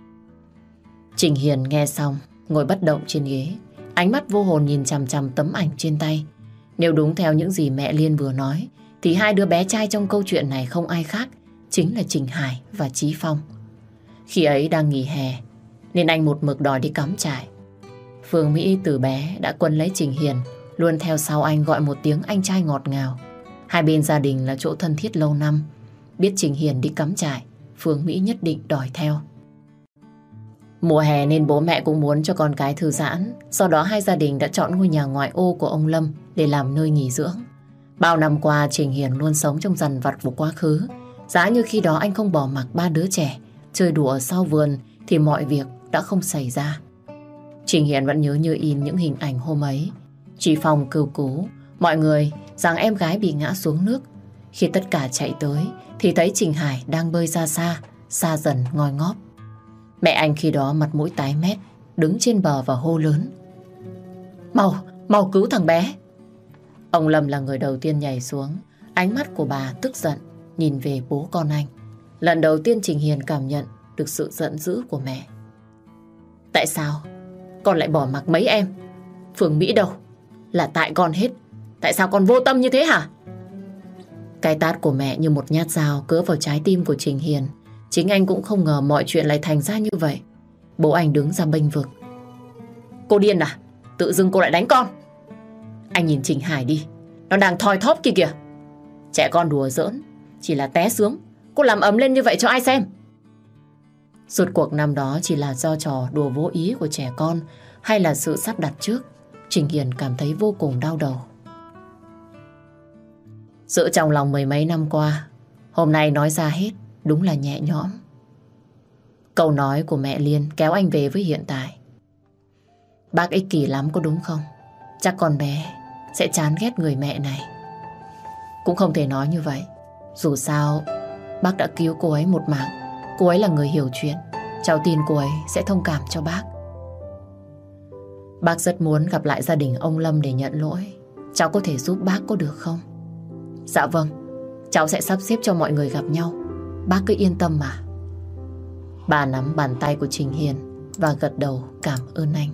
Trình Hiền nghe xong, ngồi bất động trên ghế, ánh mắt vô hồn nhìn chằm chằm tấm ảnh trên tay. Nếu đúng theo những gì mẹ Liên vừa nói, thì hai đứa bé trai trong câu chuyện này không ai khác, chính là Trình Hải và Chí Phong. Khi ấy đang nghỉ hè, nên anh một mực đòi đi cắm trại. Phương Mỹ từ bé đã quấn lấy Trình Hiền, luôn theo sau anh gọi một tiếng anh trai ngọt ngào. Hai bên gia đình là chỗ thân thiết lâu năm. Biết Trình Hiền đi cắm trại, Phương Mỹ nhất định đòi theo. Mùa hè nên bố mẹ cũng muốn cho con cái thư giãn. Do đó hai gia đình đã chọn ngôi nhà ngoại ô của ông Lâm để làm nơi nghỉ dưỡng. Bao năm qua Trình Hiền luôn sống trong dằn vặt của quá khứ. Giá như khi đó anh không bỏ mặc ba đứa trẻ chơi đùa ở sau vườn thì mọi việc đã không xảy ra. Trình Hiền vẫn nhớ như in những hình ảnh hôm ấy. Chị Phong kêu cứu mọi người rằng em gái bị ngã xuống nước. Khi tất cả chạy tới thì thấy Trình Hải đang bơi ra xa, xa dần ngoi ngóp. Mẹ anh khi đó mặt mũi tái mét, đứng trên bờ và hô lớn: Mau, mau cứu thằng bé. Ông Lâm là người đầu tiên nhảy xuống. Ánh mắt của bà tức giận nhìn về bố con anh. Lần đầu tiên Trình Hiền cảm nhận được sự giận dữ của mẹ. Tại sao con lại bỏ mặc mấy em? Phương Mỹ đâu? Là tại con hết. Tại sao con vô tâm như thế hả? Cái tát của mẹ như một nhát dao cứa vào trái tim của Trình Hiền. Chính anh cũng không ngờ mọi chuyện lại thành ra như vậy. Bố anh đứng ra bênh vực: Cô điên à? Tự dưng cô lại đánh con. Anh nhìn Trình Hải đi, nó đang thoi thóp kìa kìa. Trẻ con đùa giỡn, chỉ là té sướng, cô làm ầm lên như vậy cho ai xem? Rốt cuộc năm đó chỉ là do trò đùa vô ý của trẻ con hay là sự sắp đặt trước, Trình Hiền cảm thấy vô cùng đau đầu. Giữ trong lòng mười mấy năm qua, hôm nay nói ra hết đúng là nhẹ nhõm. Câu nói của mẹ Liên kéo anh về với hiện tại. Bác ích kỷ lắm có đúng không? Chắc con bé sẽ chán ghét người mẹ này. Cũng không thể nói như vậy. Dù sao bác đã cứu cô ấy một mạng. Cô ấy là người hiểu chuyện. Cháu tin cô ấy sẽ thông cảm cho bác. Bác rất muốn gặp lại gia đình ông Lâm để nhận lỗi. Cháu có thể giúp bác có được không? Dạ vâng, cháu sẽ sắp xếp cho mọi người gặp nhau. Bác cứ yên tâm mà. Bà nắm bàn tay của Trình Hiền và gật đầu cảm ơn anh.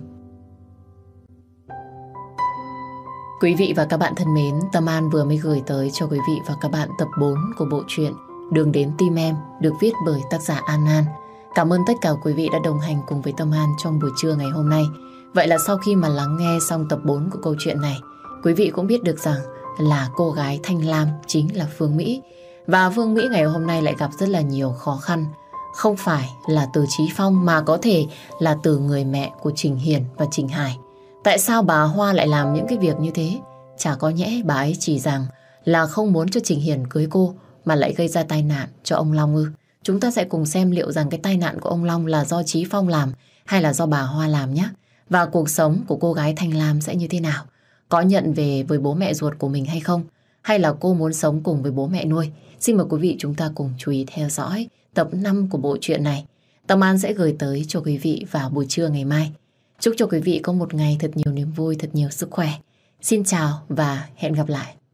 Quý vị và các bạn thân mến, Tâm An vừa mới gửi tới cho quý vị và các bạn tập 4 của bộ truyện Đường đến tim em được viết bởi tác giả An An. Cảm ơn tất cả quý vị đã đồng hành cùng với Tâm An trong buổi trưa ngày hôm nay. Vậy là sau khi mà lắng nghe xong tập 4 của câu chuyện này, quý vị cũng biết được rằng là cô gái Thanh Lam chính là Phương Mỹ. Và Phương Mỹ ngày hôm nay lại gặp rất là nhiều khó khăn. Không phải là từ Chí Phong mà có thể là từ người mẹ của Trình Hiền và Trình Hải. Tại sao bà Hoa lại làm những cái việc như thế? Chả có nhẽ bà ấy chỉ rằng là không muốn cho Trình Hiền cưới cô mà lại gây ra tai nạn cho ông Long ư? Chúng ta sẽ cùng xem liệu rằng cái tai nạn của ông Long là do Chí Phong làm hay là do bà Hoa làm nhé. Và cuộc sống của cô gái Thanh Lam sẽ như thế nào? Có nhận về với bố mẹ ruột của mình hay không? Hay là cô muốn sống cùng với bố mẹ nuôi? Xin mời quý vị chúng ta cùng chú ý theo dõi tập 5 của bộ truyện này. Tâm An sẽ gửi tới cho quý vị vào buổi trưa ngày mai. Chúc cho quý vị có một ngày thật nhiều niềm vui, thật nhiều sức khỏe. Xin chào và hẹn gặp lại.